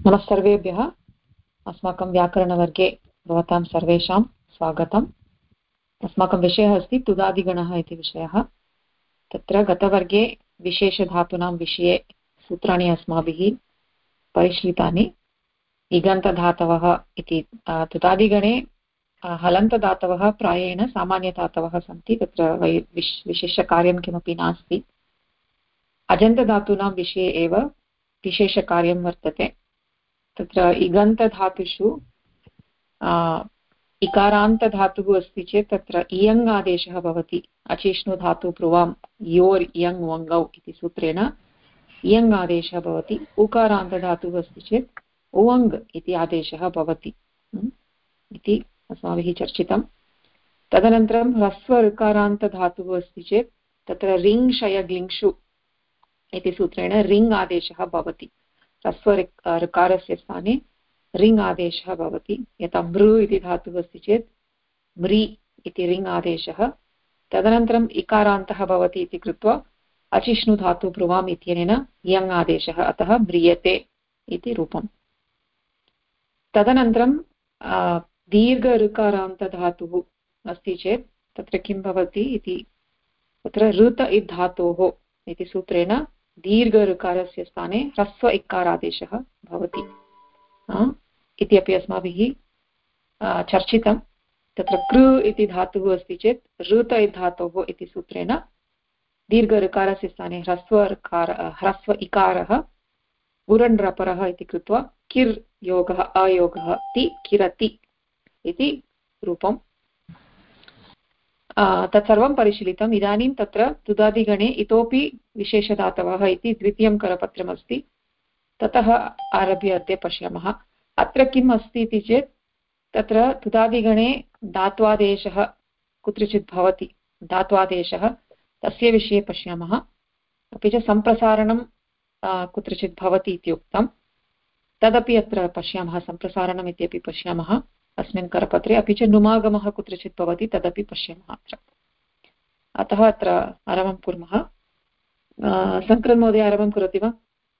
नमः सर्वेभ्यः। अस्माकं व्याकरणवर्गे भवतां सर्वेषां स्वागतम्। अस्माकं विषयः अस्ति तुदादिगणः इति विषयः। तत्र गतवर्गे विशेषधातूनां विषये सूत्राणि अस्माभिः परिशीलितानि। इगन्तधातवः इति तुदादिगणे हलन्तधातवः प्रायेण सामान्यधातवः सन्ति। तत्र विशेषकार्यं किमपि नास्ति। अजन्तधातूनां विषये एव विशेषकार्यं वर्तते। तत्र इगन्तधातुषु इकारान्तधातुः अस्ति चेत् तत्र इयङ् आदेशः भवति। अचिष्णुधातुपूर्वं योर् इयङ् वङ्गौ इति सूत्रेण इयङ् आदेशः भवति। उकारान्तधातुः अस्ति चेत् उवङ् इति आदेशः भवति इति अस्माभिः चर्चितं। तदनन्तरं ह्रस्व ऋकारान्तधातुः अस्ति चेत् तत्र रिङ् शयग्लिङ्षु इति सूत्रेण रिङ् आदेशः भवति। ह्रस्व ऋकारस्य स्थाने रिङ् आदेशः भवति। यथा मृ इति धातुः अस्ति चेत् म्रि इति रिङ् आदेशः। तदनन्तरम् इकारान्तः भवति इति कृत्वा अचिष्णुधातुपूर्वम् इत्यनेन यङ् आदेशः, अतः म्रियते इति रूपम्। तदनन्तरं दीर्घ ऋकारान्तधातुः अस्ति चेत् तत्र किं भवति इति, तत्र ऋत इद्धातोः इति सूत्रेण दीर्घ ऋकारस्य स्थाने ह्रस्व इकारादेशः भवति इति अपि अस्माभिः चर्चितं। तत्र कृ इति धातुः अस्ति चेत् ऋत इद्धातोः इति सूत्रेण दीर्घ ऋकारस्य स्थाने ह्रस्व इकारः उरण्रपरः इति कृत्वा किर् योगः अयोगः ति किरति इति रूपम्। तत्सर्वं परिशीलितम्। इदानीं तत्र तुदादिगणे इतोपि विशेषधातवः इति द्वितीयं करपत्रमस्ति। ततः आरभ्य अद्य पश्यामः। अत्र किम् अस्ति इति चेत् तत्र तुदादिगणे धात्वादेशः कुत्रचित् भवति। धात्वादेशः तस्य विषये पश्यामः। अपि च सम्प्रसारणं कुत्रचित् भवति इति उक्तं, तदपि अत्र पश्यामः। सम्प्रसारणम् इत्यपि पश्यामः अस्मिन् करपत्रे। अपि च नुमागमः कुत्रचित् भवति, तदपि पश्यामः अत्र। अतः अत्र आरम्भं कुर्मः। शङ्करन् महोदय आरम्भं करोति वा?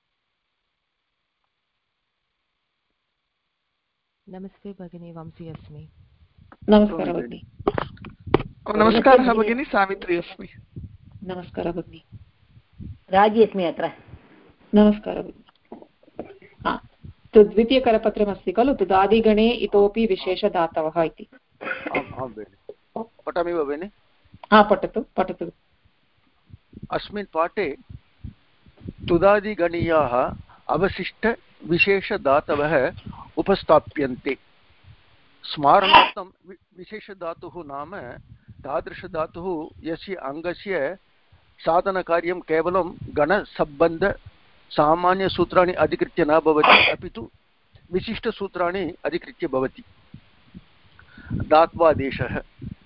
नमस्ते भगिनी, वंशी अस्मि। नमस्कारः भगिनी। नमस्कारः भगिनी, सावित्री अस्मि। नमस्कारः भगिनी। राजी अस्मि अत्र। नमस्कारः भगिनी। द्वितीयकरपत्रमस्ति खलु, तुदादिगणे इतोपि विशेषधातवः इति। पठामि वा भगिनि? पठतु पठतु। अस्मिन् पाठे तुदादिगणीयाः अवशिष्टविशेषधातवः उपस्थाप्यन्ते। स्मारणार्थं विशेषधातुः नाम तादृशधातुः यस्य अङ्गस्य साधनकार्यं केवलं गणसम्बन्ध सामान्यसूत्राणि अधिकृत्य न भवति, अपि तु विशिष्टसूत्राणि अधिकृत्य भवति। धात्वादेशः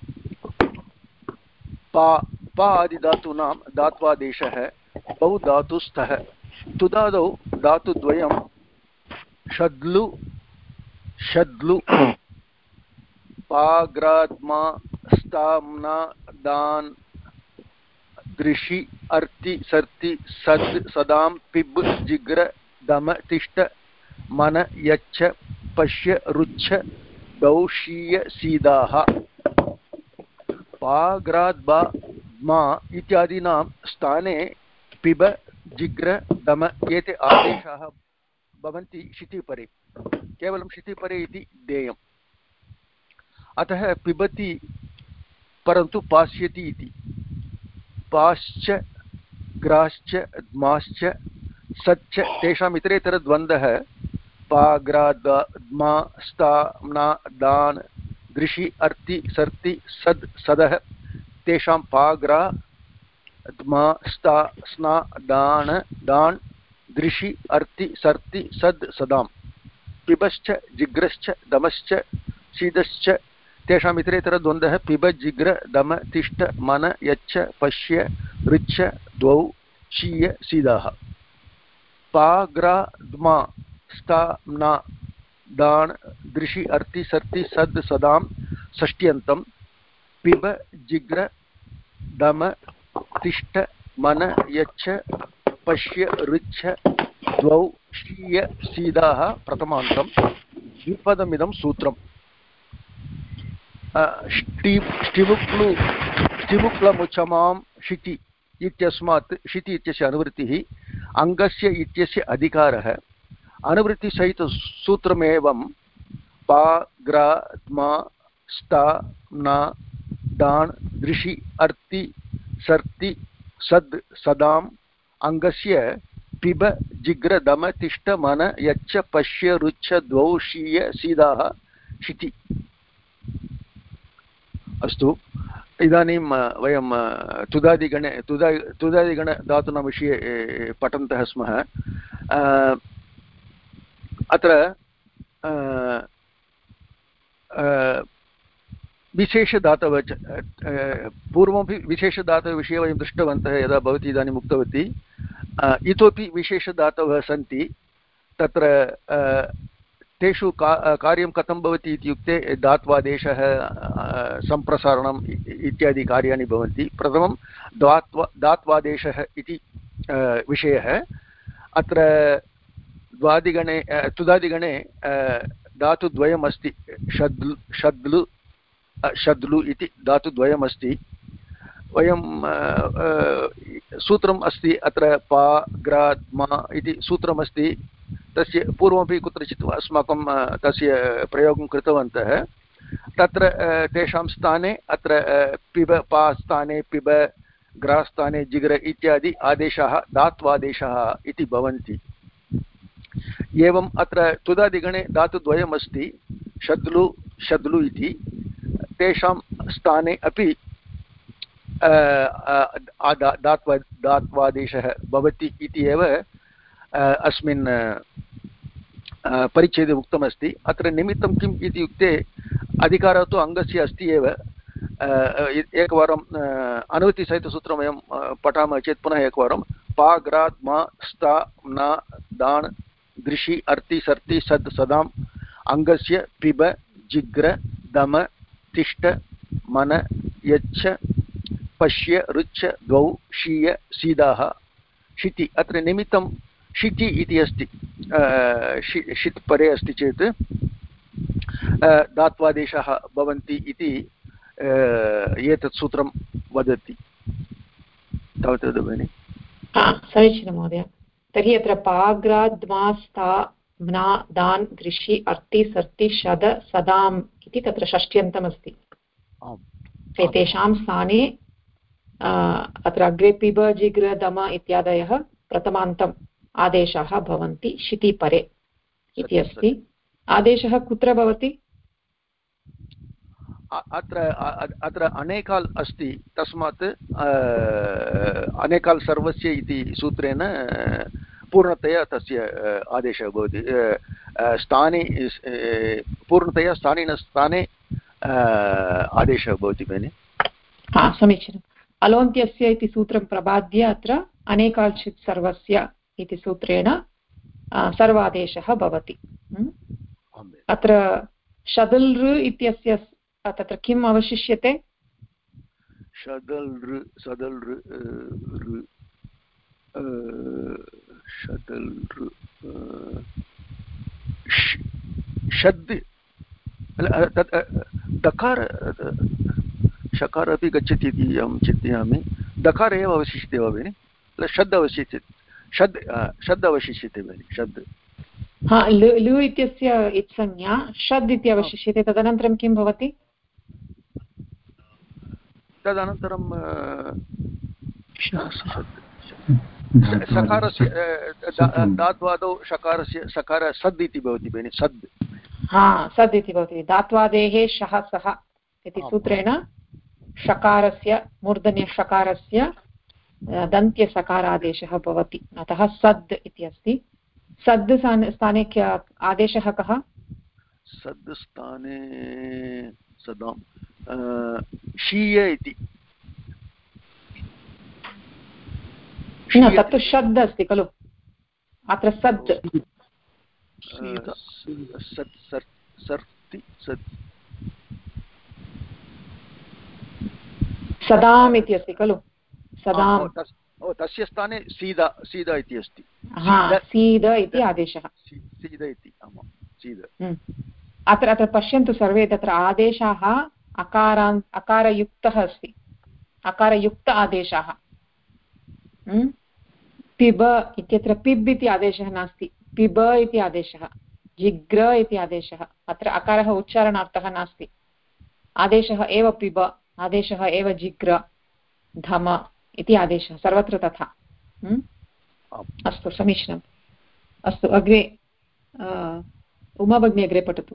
पा आदिधातूनां धात्वादेशः बहुधातुस्थः। तुदादौ धातुद्वयं षड्लु पाग्राद्मा स्ताम्ना दान् दृशि अर्ति सर्ति सद् सदां पिब् जिग्र दम तिष्ठ मन यच्छ पश्य रुच्छ दौशीय सीदाः। पाग्राद्मा इत्यादीनां स्थाने पिब जिग्र दम एते आदेशाः भवन्ति शितिपरे, केवलं शितिपरे इति देयम्। अतः पिबति परन्तु पास्यति इति। पाश्च ग्राश्च द्माश्च सच्च तेषाम् इतरेतरद्वन्द्वः पाग्राद्मा स्ताम्ना दान् दृशि अर्ति सर्ति सद् सदः तेषां पाग्रा द्मा स्ता स्ना दान् दृशि अर्ति सर्ति सद् सदां। पिबश्च जिग्रश्च दमश्च शीदश्च तेषाम् इतरेतरद्वन्द्वः पिब जिग्र दम तिष्ठ मन यच्छ पश्य ऋच्छ द्वौ शीय सीदाः। पाग्राद्मा स्ताम्ना दान् दृशि अर्ति सर्ति सद् सदां षष्ट्यन्तं। पिब जिग्र दम तिष्ठ मन यच्छ पश्य ऋच्छ द्वौ शीय सीदाः प्रथमान्तं द्विपदमिदं सूत्रम् ष्टिमुक्लमुचमां शिति इत्यस्मात् शिति इत्यस्य अनुवृत्तिः अङ्गस्य इत्यस्य अधिकारः अनुवृत्तिसहितसूत्रमेवं पा ग्रा मा स्ता न दाण् दृशि अर्ति सर्ति सद् सदाम् अङ्गस्य पिब जिग्र दम तिष्ठ मन यच्च पश्य रुच्छ द्वौ शीय सीदाः शिति। अस्तु, इदानीं वयं तुदादिगणधातूनां विषये पठन्तः स्मः। अत्र विशेषधातवः पूर्वमपि विशेषधातुविषये वयं दृष्टवन्तः यदा भवती इदानीम् उक्तवती। इतोपि विशेषधातवः सन्ति। तत्र तेषु कार्यं कथं भवति इत्युक्ते धात्वादेशः सम्प्रसारणम् इत्यादि कार्याणि भवन्ति। प्रथमं धात्वादेशः इति विषयः। अत्र तुदादिगणे धातुद्वयमस्ति। शद्लु इति धातुद्वयमस्ति। वयं सूत्रम् अस्ति अत्र पा ग्रा मा इति सूत्रमस्ति। तस्य पूर्वमपि कुत्रचित् अस्माकं तस्य प्रयोगं कृतवन्तः। तत्र तेषां स्थाने अत्र पिब पा स्थाने पिब ग्रा स्थाने जिग्र इत्यादि आदेशाः धात्वादेशाः इति भवन्ति। एवम् अत्र तुदादिगणे धातुद्वयमस्ति शद्लु इति। तेषां स्थाने अपि धात्वादेशः भवति इति एव अस्मिन् परिच्छेदे उक्तमस्ति। अत्र निमित्तं किम् इत्युक्ते अधिकारः तु अङ्गस्य अस्ति एव। एकवारम् अनुवृत्तिसहितसूत्रं वयं पठामः चेत् पुनः एकवारं पा ग्रात् मा स्ता न दाण् दृशि अर्ति सर्ति सद् सदाम् अङ्गस्य पिब जिग्र दम तिष्ठ मन यच्छ पश्य रुच्छ द्वौ शीय सीदाः शिति। अत्र निमित्तं शिति इति अस्ति। शित् परे अस्ति चेत् धात्वादेशाः भवन्ति इति एतत् सूत्रं वदति। तावत् भगिनि। समीचीनं महोदय। तर्हि अत्र पाग्राद्मास्ता म्ना दान् दृशि अर्ति सर्ति शद सदाम् इति तत्र षष्ट्यन्तमस्ति। एतेषां स्थाने अत्र अग्रे पिब जिग्र दम इत्यादयः प्रथमान्तम् आदेशाः भवन्ति शिति परे इति अस्ति। आदेशः कुत्र भवति? अत्र अनेकाल् अस्ति। तस्मात् अनेकाल् सर्वस्य इति सूत्रेण पूर्णतया तस्य आदेशः भवति। स्थाने पूर्णतया स्थाने आदेशः भवति भगिनि। समीचीनम्। अलोन्त्यस्य इति सूत्रं प्रबाद्य अत्र अनेकाल्चित् सर्वस्य इति सूत्रेण सर्वादेशः भवति। अत्र शदल् इत्यस्य तत्र किम् अवशिष्यते? शद् दकार शकार अपि गच्छति इति अहं चिन्तयामि। दकार एव अवशिष्यते वा भगिनि? शद् अवशिष्यते। शद् अवशिष्यते भगिनि। शद् लु इत्यस्य इत्संज्ञा शद् इति अवशिष्यते। तदनन्तरं किं भवति? तदनन्तरं सकारस्य धात्वादौ सकार सद् इति भवति भगिनि। सद् सद् इति भवति। धात्वादेः शः सः इति सूत्रेण षकारस्य मूर्धन्यषकारस्य दन्त्यसकारादेशः भवति। अतः सद् इति अस्ति। सद् स्थाने आदेशः कः? सद् स्थाने सदां शीय इति। तत्तु शद् अस्ति खलु। अत्र सद् सदाम् इति अस्ति खलु। सदाम् तस्य स्थाने सीद सीद इति अस्ति सीद इति आदेशः सीद इति सीद अत्र अत्र पश्यन्तु सर्वे तत्र आदेशाः अकारयुक्तः अस्ति अकारयुक्त आदेशाः पिब इत्यत्र पिब् इति आदेशः नास्ति पिब इति आदेशः जिग्र इति आदेशः अत्र अकारः उच्चारणार्थः नास्ति आदेशः एव पिब आदेशः एव जिग्र धम इति आदेशः सर्वत्र तथा अस्तु समीचीनम् अस्तु अग्रे उमा भगिनी अग्रे पठतु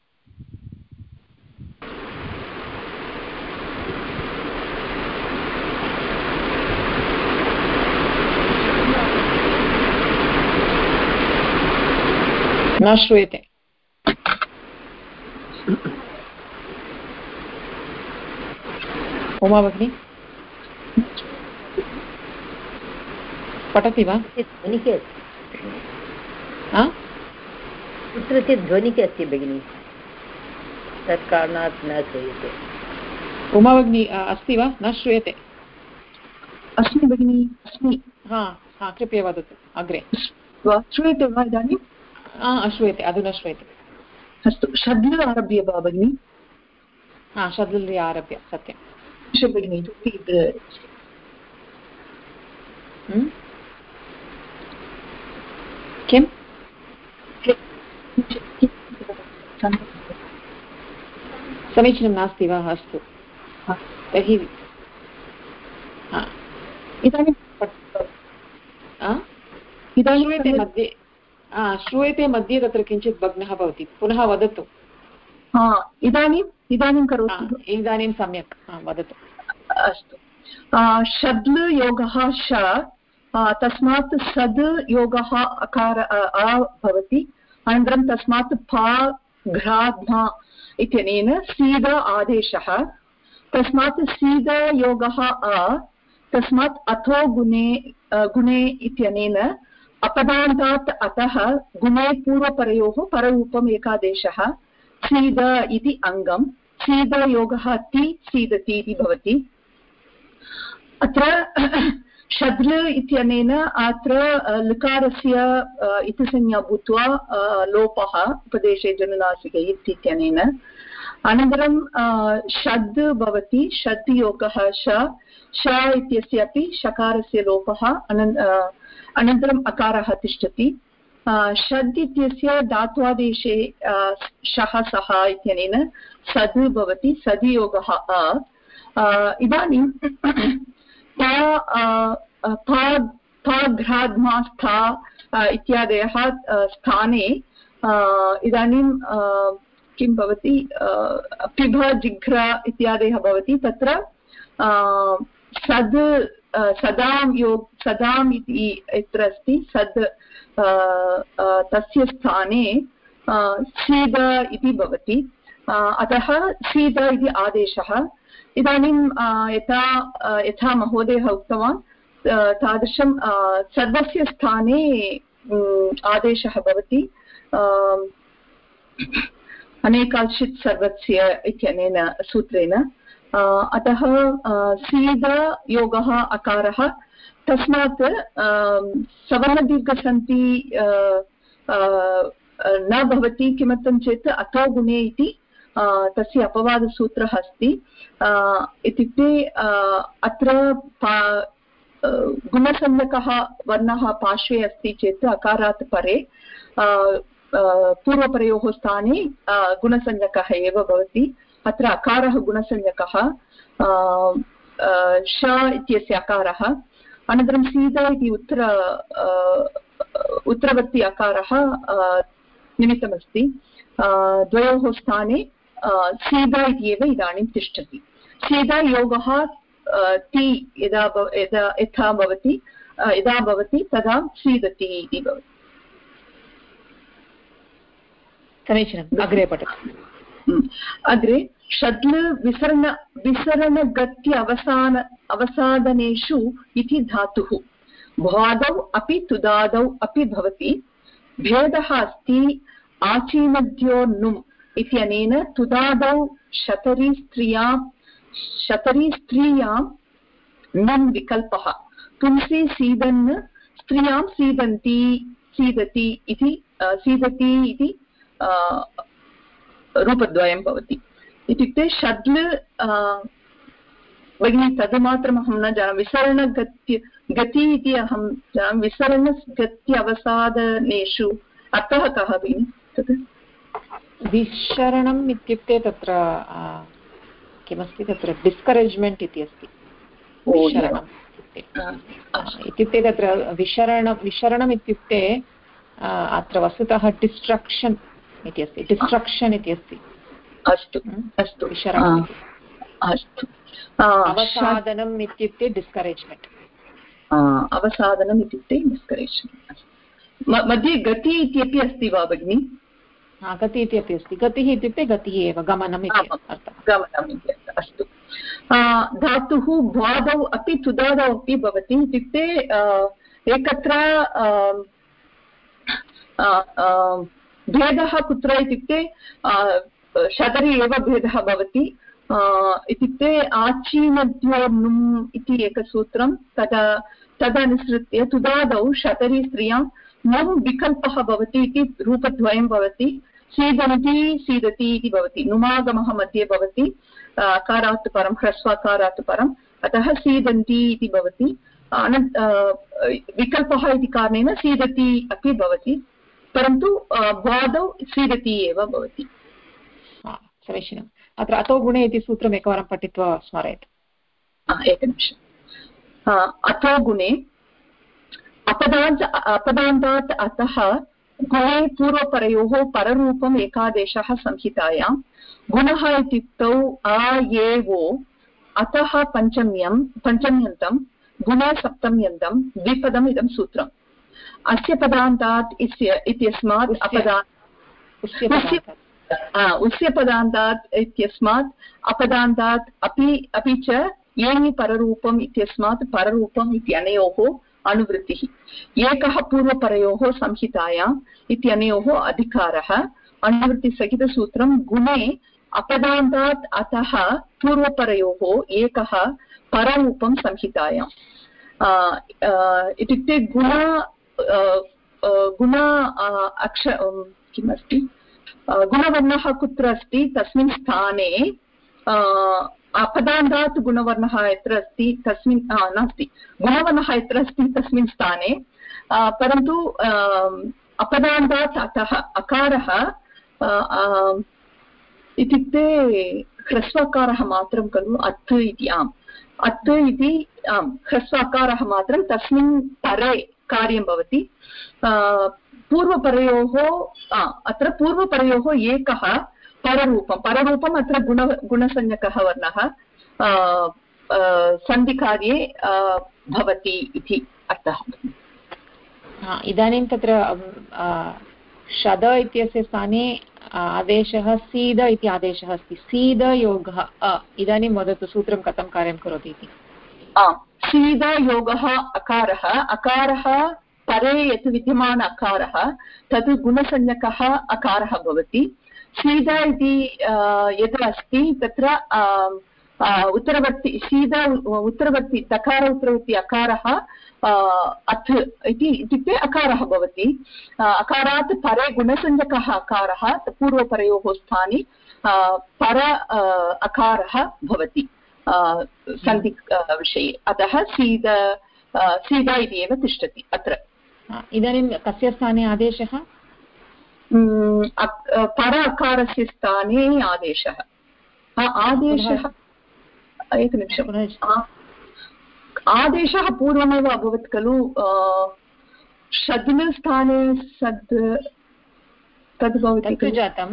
न श्रूयते उमा भगिनी पठति वा कुत्रचित् ध्वनिः अस्ति भगिनि तत् कारणात् न श्रूयते उमा भगिनी अस्ति वा न श्रूयते अस्मि भगिनि अस्मि कृपया वदतु अग्रे श्रूयते वा इदानीं श्रूयते अधुना श्रूयते अस्तु षड्ल आरभ्य वा भगिनि षड्ल आरभ्य सत्यं भगिनि किं समीचीनं नास्ति वा अस्तु तर्हि इदानीं श्रूयते मध्ये श्रूयते मध्ये तत्र किञ्चित् भग्नः भवति पुनः वदतु इदानीं करोतु इदानीं सम्यक् वदतु अस्तु षड्ल योगः श तस्मात् सद् योगः अकार भवति अनन्तरं तस्मात् पा घ्राध्मा इत्यनेन सीद आदेशः तस्मात् सीद योगः तस्मात् अथो गुणे इत्यनेन अपदान्तात् अतः गुणे पूर्वपरयोः पररूपम् एकादेशः सीद इति अङ्गं सीद योगः ति सीदति इति भवति अत्र षड्ल इत्यनेन अत्र लकारस्य इतिसंज्ञा भूत्वा लोपः उपदेशे जनुनासिक इत्यनेन अनन्तरं षड् भवति षड् योगः श इत्यस्य अपि षकारस्य लोपः अनन्तरम् अकारः तिष्ठति षड् इत्यस्य धात्वादेशे शः सः इत्यनेन सद् भवति सदि योगः इदानीं घ्राध्मा स्था इत्यादयः स्थाने इदानीं किं भवति पिभ जिघ्र इत्यादयः भवति तत्र सद् सदाम् इति यत्र अस्ति सद् तस्य स्थाने सीद इति भवति अतः सीद इति आदेशः इदानीं यथा महोदयः उक्तवान् तादृशं सर्वस्य स्थाने आदेशः भवति अनेकांशित् सर्वस्य इत्यनेन सूत्रेण अतः सीद योगः अकारः तस्मात् सवर्णदीर्घसन्धि न भवति किमर्थं चेत् अतो गुणे इति तस्य अपवादसूत्रः अस्ति इत्युक्ते अत्र गुणसंज्ञकः वर्णः पार्श्वे अस्ति चेत् अकारात् परे पूर्वपरयोः स्थाने गुणसंज्ञकः एव भवति अत्र अकारः गुणसंज्ञकः श इत्यस्य अकारः अनन्तरं सीद इति उत्तरवर्ति अकारः निमित्तमस्ति द्वयोः स्थाने सीद इति एव इदानीं तिष्ठति सीद योगः ति यदा भवति तदा सीदति इति भवति समीचीनम् अग्रे पठतु अग्रे षड्ल विसरणगत्य अवसादनेषु इति धातुः भ्वादौ अपि तुदादौ अपि भवति भेदः अस्ति आचीनद्यो नुम् इत्यनेन तुदादौ शतरी स्त्रियां नुम् विकल्पः पुंसि सीदन् स्त्रियां सीदन्ति सीदति इति रूपद्वयं भवति। इत्युक्ते षड्ल भगिनी तद्मात्रमहं न जानामि। गति इति अहं जानामि। विसरणगत्य अवसादनेषु अर्थः कः भगिनि तत्? विसरणम् इत्युक्ते तत्र किमस्ति तत्र डिस्करेज्मेण्ट् इति अस्ति। इत्युक्ते तत्र विसरणम् इत्युक्ते अत्र वस्तुतः डिस्ट्रक्षन् इति अस्ति। डिस्ट्रक्षन् इति अस्ति। अस्तु अस्तु विसरणम् अस्तु। अवसादनम् इत्युक्ते डिस्करेज्मेण्ट्। अवसादनम् इत्युक्ते डिस्करेज्मेण्ट्। मध्ये गति इत्यपि अस्ति वा भगिनि? गति इत्यपि अस्ति। गतिः इत्युक्ते गतिः एव, गमनम् इति अर्थः। गमनम् इति अर्थः। अस्तु। धातुः भ्वादौ अपि तुदादौ अपि भवति। इत्युक्ते एकत्र भेदः कुत्र इत्युक्ते शतरि एव भेदः भवति। इत्युक्ते आचीनद्योनुम् इति एकसूत्रं तदनुसृत्य तुदादौ शतरि स्त्रियां नुम् विकल्पः भवति इति रूपद्वयं भवति। सीदन्ति सीदति इति भवति। नुमागमः मध्ये भवति अकारात् परं ह्रस्वाकारात् परम्, अतः सीदन्ति इति भवति। विकल्पः इति कारणेन सीदति अपि भवति, परन्तु भ्वादौ सीदति एव भवति। समीचीनम्। अत्र अतो गुणे इति सूत्रम् एकवारं पठित्वा स्मारयतु। एकनिमिषम्। अतो गुणे अपदान्तात् अतः गुणे पूर्वपरयोः पररूपम् एकादेशः संहितायां। गुणः इत्युक्तौ आ ये वो अतः पञ्चम्यन्तं गुणे सप्तम्यन्तं द्विपदम् इदं सूत्रम्। अस्य पदान्तात् इत्यस्मात् उस्यपदान्तात् इत्यस्मात् अपदान्तात् अपि च येनि पररूपम् इत्यस्मात् पररूपम् इत्यनयोः अनुवृत्तिः। एकः पूर्वपरयोः संहितायाम् इत्यनयोः अधिकारः। अनुवृत्तिसहितसूत्रं गुणे अपदान्तात् अतः पूर्वपरयोः एकः पररूपं संहितायाम्। इत्युक्ते किमस्ति गुणवर्णः कुत्र अस्ति तस्मिन् स्थाने अपदान्तात् गुणवर्णः यत्र अस्ति तस्मिन् नास्ति, गुणवर्णः यत्र अस्ति तस्मिन् स्थाने, परन्तु अपदान्तात् अतः अकारः इत्युक्ते ह्रस्वकारः मात्रं खलु अत् इति। आम्, अत् इति ह्रस्वकारः मात्रं तस्मिन् परे कार्यं भवति। पूर्वपरयोः अत्र पूर्वपरयोः एकः पररूपम् अत्र गुणसंज्ञकः वर्णः सन्धिकार्ये भवति इति अर्थः। इदानीं तत्र शद इत्यस्य स्थाने आदेशः सीद इति आदेशः अस्ति। सीदयोगः इदानीं वदतु सूत्रं कथं कार्यं करोति इति। सीदयोगः अकारः परे यत् विद्यमान अकारः तद् गुणसंज्ञकः अकारः भवति। सीद इति यत्र अस्ति तत्र उत्तरवर्ति तकार उत्तरवर्ति अकारः अथ इत्युक्ते अकारः भवति। अकारात् परे गुणसंज्ञकः अकारः पूर्वपरयोः स्थाने पर अकारः भवति सन्धि विषये, अतः सीद इति एव तिष्ठति अत्र। इदानीं कस्य स्थाने आदेशः? पर अकारस्य स्थाने आदेशः। एकनिमिषम्। आदेशः पूर्वमेव अभवत् खलु, षद् स्थाने तद् भवति जातं।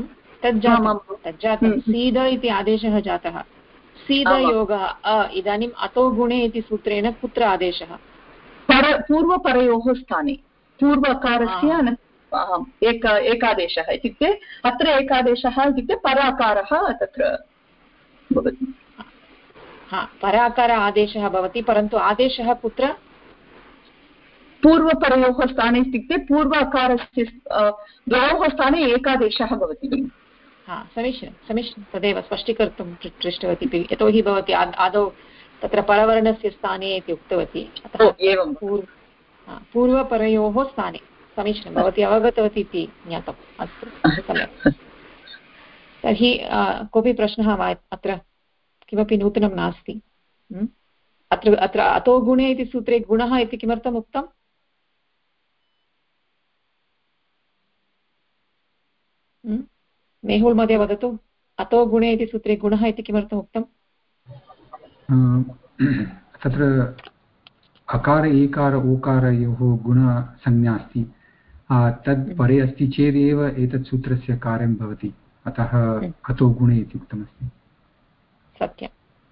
सीद इति आदेशः जातः। सीदयोगः इदानीम् अतो गुणे इति सूत्रेण कुत्र आदेशः? पूर्वपरयोः स्थाने पूर्वकारस्य एकादेशः इत्युक्ते अत्र एकादेशः इत्युक्ते पराकारः तत्र भवति। पराकार आदेशः भवति, परन्तु आदेशः कुत्र? पूर्वपरयोः स्थाने इत्युक्ते पूर्वाकारस्य द्वयोः स्थाने एकादेशः भवति। समीचीनं तदेव स्पष्टीकर्तुं पृष्टवती, यतोहि भवती आदौ तत्र परवर्णस्य स्थाने इति उक्तवती, अतः एवं पूर्वपरयोः स्थाने। समीचीनं, भवती अवगतवती इति ज्ञातम्। अस्तु, सम्यक्। तर्हि कोऽपि प्रश्नः वा? अत्र किमपि नूतनं नास्ति। अत्र अतो गुणे इति सूत्रे गुणः इति किमर्थम् उक्तम्? मेहुल् महोदय वदतु, अतो गुणे इति सूत्रे गुणः इति किमर्थम् उक्तम्? तत्र अकार एकार ओकारयोः गुणसंज्ञा अस्ति, तद् परे अस्ति चेदेव एतत् सूत्रस्य कार्यं भवति, अतः अतो गुणे इति उक्तमस्ति। सत्यं।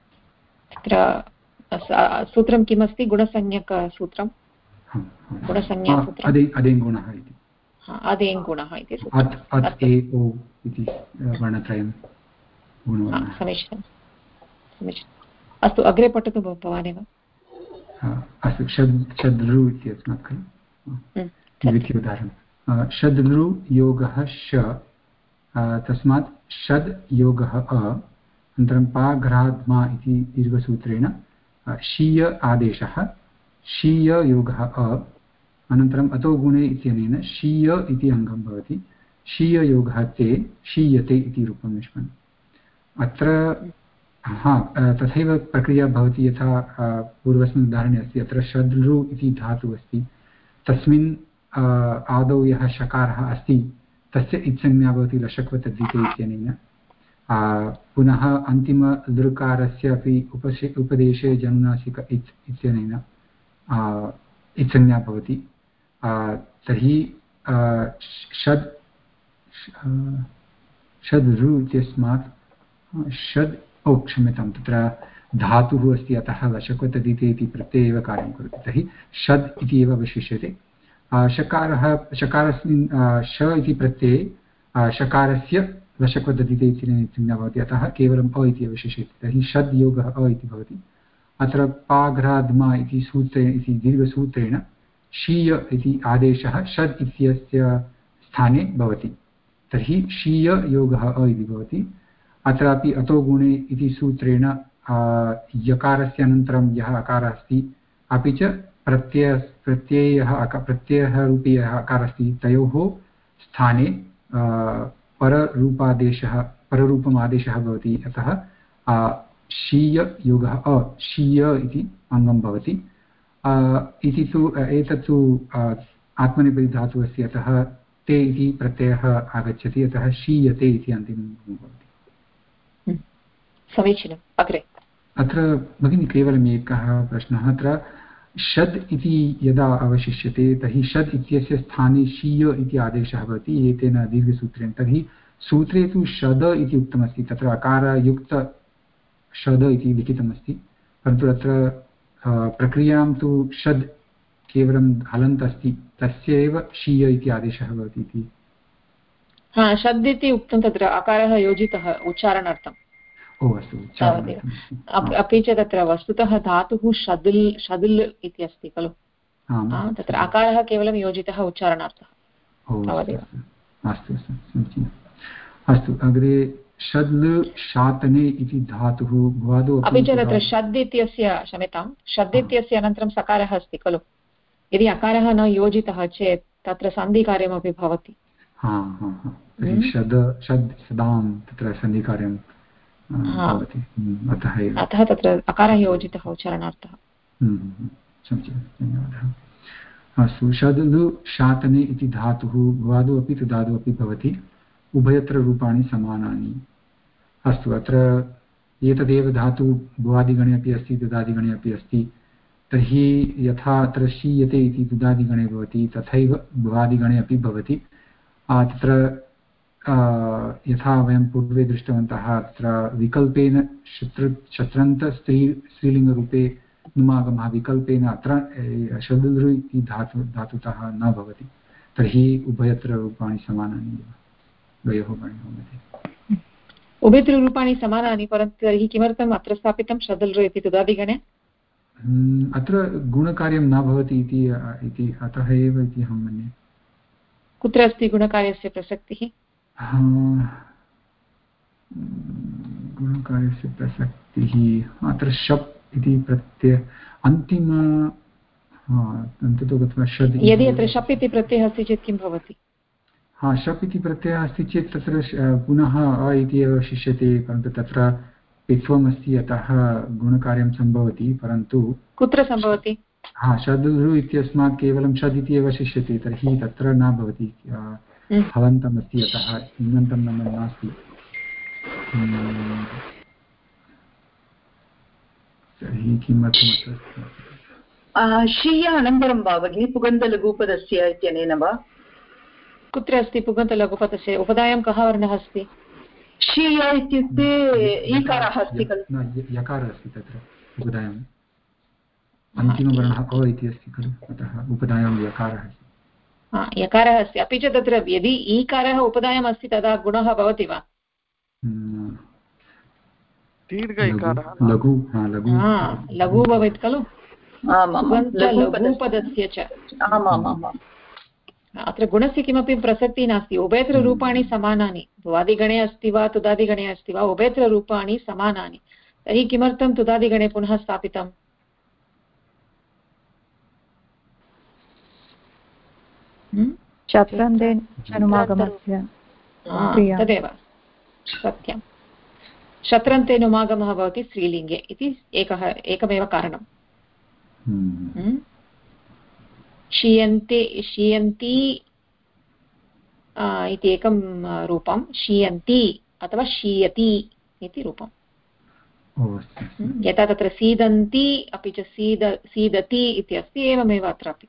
तत्र सूत्रं किमस्ति? गुणसंज्ञकसूत्रं, गुणसंज्ञासूत्रम् अदेङ्गुणः इति। अदेङ्गुणः इति वर्णत्रयं। समीचीनं, समीचीनम्। अस्तु, अग्रे पठतु भवानेव। अस्तु, शद्रु इति अस्मात् खलु द्वितीय उदाहरणं। शद्रु योगः श, तस्मात् षद् योगः अ, अनन्तरं पाघ्राद्मा इति दीर्घसूत्रेण शीय आदेशः, शीय योगः अ, अनन्तरम् अतो गुणे इत्यनेन शीय इति अङ्गं भवति, शीय योगः ते, शीयते इति रूपं निष्पन्नम्। अत्र तथैव प्रक्रिया भवति यथा पूर्वस्मिन् उदाहरणे अस्ति। अत्र शद्रु इति धातुः अस्ति, तस्मिन् आदौ यः शकारः अस्ति तस्य इत्संज्ञा भवति लशक्वतद्धिते इत्यनेन। पुनः अन्तिमलृकारस्य अपि उपदेशे जनुनासिक इत्यनेन इत्संज्ञा भवति। तर्हि शद्रु इत्यस्मात् क्षम्यतां, तत्र धातुः अस्ति, अतः लशक्वतद्धिते इति प्रत्यये एव कार्यं करोति, तर्हि षद् इति एव अवशिष्यते। शकारस्मिन् श इति प्रत्यये शकारस्य लशक्वतद्धिते इति संज्ञा भवति, अतः केवलम् अ इति अवशिष्यते, तर्हि षद् योगः अ इति भवति। अत्र पाघ्राद्मा इति सूत्रे इति दीर्घसूत्रेण शीय इति आदेशः षद् इत्यस्य स्थाने भवति, तर्हि शीय योगः अ इति भवति। अत्रापि अतो गुणे इति सूत्रेण यकारस्य अनन्तरं यः अकारः अस्ति, अपि च प्रत्ययः रूपी यः अकारः अस्ति, तयोः स्थाने पररूपम् आदेशः भवति, अतः शीय योगः अ, शीय इति अङ्गं भवति। इति तु एतत् तु आत्मनेपदी धातुः अस्ति, अतः ते इति प्रत्ययः आगच्छति, अतः शीयते इति अन्तिमं भवति। समीचीनम्। अग्रे अत्र भगिनी केवलम् एकः प्रश्नः। अत्र षद् इति यदा अवशिष्यते तर्हि षद् इत्यस्य स्थाने शीय इति आदेशः भवति एतेन दीर्घसूत्रेण, तर्हि सूत्रे तु षद इति उक्तमस्ति, तत्र अकारयुक्त षद इति लिखितमस्ति, परन्तु अत्र प्रक्रियां तु षद् केवलं हलन्त् अस्ति, तस्य एव शीय इति आदेशः भवति इति। षद् इति उक्तं, तत्र अकारः योजितः उच्चारणार्थम्। अस्तु, अपि च तत्र वस्तुतः धातुः शदुल् इति अस्ति खलु, तत्र अकारः केवलं योजितः उच्चारणार्थः। अस्तु समीचीनम्। अस्तु, अग्रे शद्ल शातने इति धातुः भ्वादौ, अपि च तत्र षद् इत्यस्य, क्षम्यतां, षद् इत्यस्य अनन्तरं सकारः अस्ति खलु, यदि अकारः न योजितः चेत् तत्र सन्धिकार्यमपि भवति। षद् सदां तत्र सन्धिकार्यं भवति, अतः तत्र अकारः योजितः उच्चारणार्थः। समीचीनं, धन्यवादः। अस्तु, शद्लु शातने इति धातुः भ्वादौ अपि तुदादौ अपि भवति, उभयत्र रूपाणि समानानि। अस्तु, अत्र एतदेव धातुः भ्वादिगणे अपि अस्ति तुदादिगणे अपि अस्ति, तर्हि यथा अत्र शीयते इति तुदादिगणे भवति तथैव भ्वादिगणे अपि भवति। तत्र यथा वयं पूर्वे दृष्टवन्तः, तत्र विकल्पेन शत्रन्त स्त्रीलिङ्गरूपे नुमागमः विकल्पेन अत्र शद्लु इति धातुतः न भवति, तर्हि उभयत्र रूपाणि समानानि एव द्वयोः वर्णयोः मध्ये। उभयत्र रूपाणि समानानि, परन्तु तर्हि किमर्थम् अत्र स्थापितं शद्लु इति तुदादिगणे? अत्र गुणकार्यं न भवति इति अतः एव इति अहं मन्ये। कुत्र अस्ति गुणकार्यस्य प्रसक्तिः? गुणकार्यस्य प्रसक्तिः अत्र शप् इति प्रत्यय अन्तिम अन्ततो गत्वा षड् यदि अत्र शप् इति प्रत्ययः अस्ति चेत् किं भवति? शप् इति प्रत्ययः अस्ति चेत् तत्र पुनः अ इति एव शिष्यते, परन्तु तत्र पित्वम् अस्ति, अतः गुणकार्यं सम्भवति, परन्तु कुत्र सम्भवति? षड् इत्यस्मात् केवलं षड् इति एव शिष्यते, तर्हि तत्र न भवति, हलन्तम् अस्ति, अतः इङन्तं नास्ति। तर्हि किमर्थम् शीय अनन्तरं वा भगिनि पुगन्तलघुपदस्य इत्यनेन वा? कुत्र अस्ति पुगन्तलघुपदस्य? उपधायां कः वर्णः अस्ति? शीय इत्युक्ते ईकारः अस्ति खलु? यकारः अस्ति तत्र उपधायाम्, अन्तिमवर्णः अ इति अस्ति खलु, अतः उपधायां यकारः अस्ति। यकारः अस्ति, अपि च तत्र यदि ईकारः उपधायाम् अस्ति तदा गुणः भवति वा? लघु भवेत् खलु, लघुपदस्य च। अत्र गुणस्य किमपि प्रसक्तिः नास्ति, उभयत्र रूपाणि समानानि, द्वादिगणे अस्ति वा तुदादिगणे अस्ति वा, उभयत्र रूपाणि समानानि, तर्हि किमर्थं तुदादिगणे पुनः स्थापितम्? तदेव सत्यं, शत्रन्तेनुमागमः भवति स्त्रीलिङ्गे इति एकमेव कारणम्। शीयन्ति इति एकं रूपं, शीयन्ति अथवा शीयति इति रूपं। यथा तत्र सीदन्ति अपि च सीदति इति अस्ति, एवमेव अत्रापि।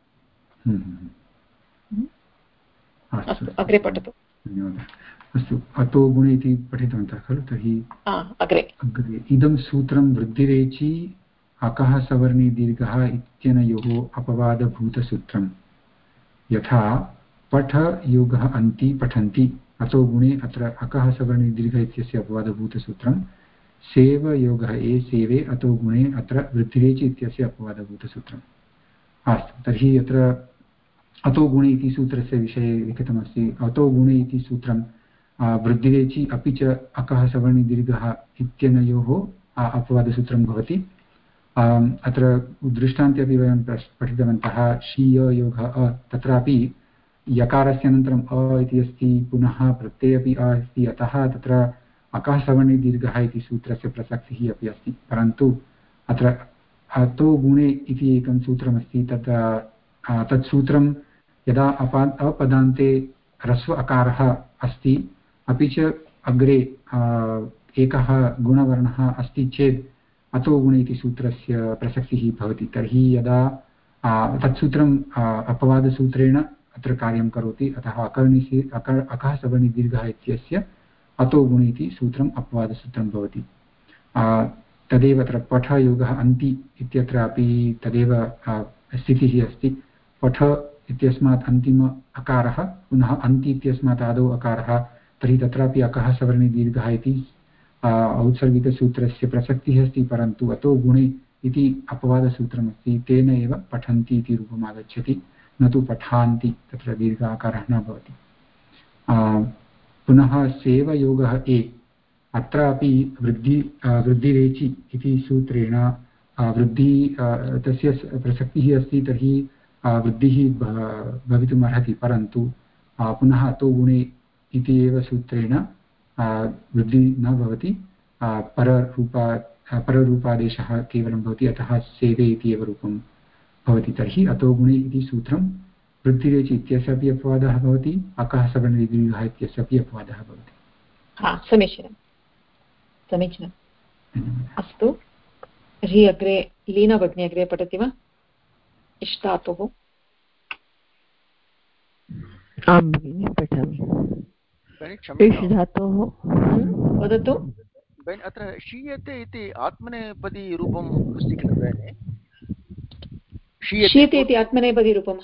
अस्तु, अग्रे पठतु। अस्तु, अतो गुणे इति पठितवन्तः खलु, तर्हि अग्रे इदं सूत्रं वृद्धिरेचि अकः सवर्णी दीर्घः इत्यनयोः अपवादभूतसूत्रं। यथा पठ योगः अन्ति पठन्ति, अतो गुणे अत्र अकः सवर्णी दीर्घ इत्यस्य अपवादभूतसूत्रं। सेव योगः ए सेवे, अतो गुणे अत्र वृद्धिरेचि इत्यस्य अपवादभूतसूत्रम्। अस्तु, तर्हि अत्र अतो गुणे इति सूत्रस्य विषये लिखितमस्ति। अतो गुणे इति सूत्रं वृद्धिरेचि अपि च अकः सवर्णी दीर्घः इत्यनयोः अपवादसूत्रं भवति। अत्र दृष्टान्ते अपि वयं पठितवन्तः, शीय योगः अ, तत्रापि यकारस्य अनन्तरम् अ इति अस्ति, पुनः प्रत्यये अपि अ अस्ति, अतः तत्र अकः सवर्णी दीर्घः इति सूत्रस्य प्रसक्तिः अपि अस्ति। परन्तु अत्र अतो गुणे इति एकं सूत्रमस्ति, तत् सूत्रं यदा अपदान्ते ह्रस्व अकारः अस्ति, अपि च अग्रे एकः गुणवर्णः अस्ति चेत् अतो गुणे इति सूत्रस्य प्रसक्तिः भवति। तर्हि यदा तत्सूत्रम् अपवादसूत्रेण अत्र कार्यं करोति, अतः अकः सवर्णी दीर्घः इत्यस्य अतो गुणे इति सूत्रम् अपवादसूत्रं भवति। तदेव अत्र पठ योगः अन्ति इत्यत्रापि तदेव स्थितिः अस्ति। पठ इत्यस्मात् अन्तिम अकारः, पुनः अन्ति इत्यस्मात् आदौ अकारः, तर्हि तत्रापि अकः सवर्णी दीर्घः इति औत्सर्गिकसूत्रस्य प्रसक्तिः अस्ति, परन्तु अतो गुणे इति अपवादसूत्रमस्ति, तेन एव पठन्ति इति रूपम् आगच्छति, न तु पठान्ति, तत्र दीर्घाकारः न भवति। पुनः सेवयोगः ए, अत्रापि वृद्धिरेचि इति सूत्रेण तस्य प्रसक्तिः अस्ति, तर्हि वृद्धिः भवितुमर्हति, परन्तु पुनः अतो गुणे इति एव सूत्रेण वृद्धि न भवति, पररूपादेशः केवलं भवति, अतः सेवे इति एव रूपं भवति। तर्हि अतो गुणे इति सूत्रं वृद्धिरेचि इत्यस्य अपि अपवादः भवति, अकः सवर्णी दीर्घः इत्यस्य अपि अपवादः भवति। समीचीनम्। अस्तु, तर्हि अग्रे लीना भगिनी अग्रे पठति वा? इष्टातुः। आं भगिनि, पठामि। धातोः वदतु। अत्र शीयते इति आत्मनेपदी रूपम् अस्ति किल भगिनि? शीयते इति आत्मनेपदी रूपं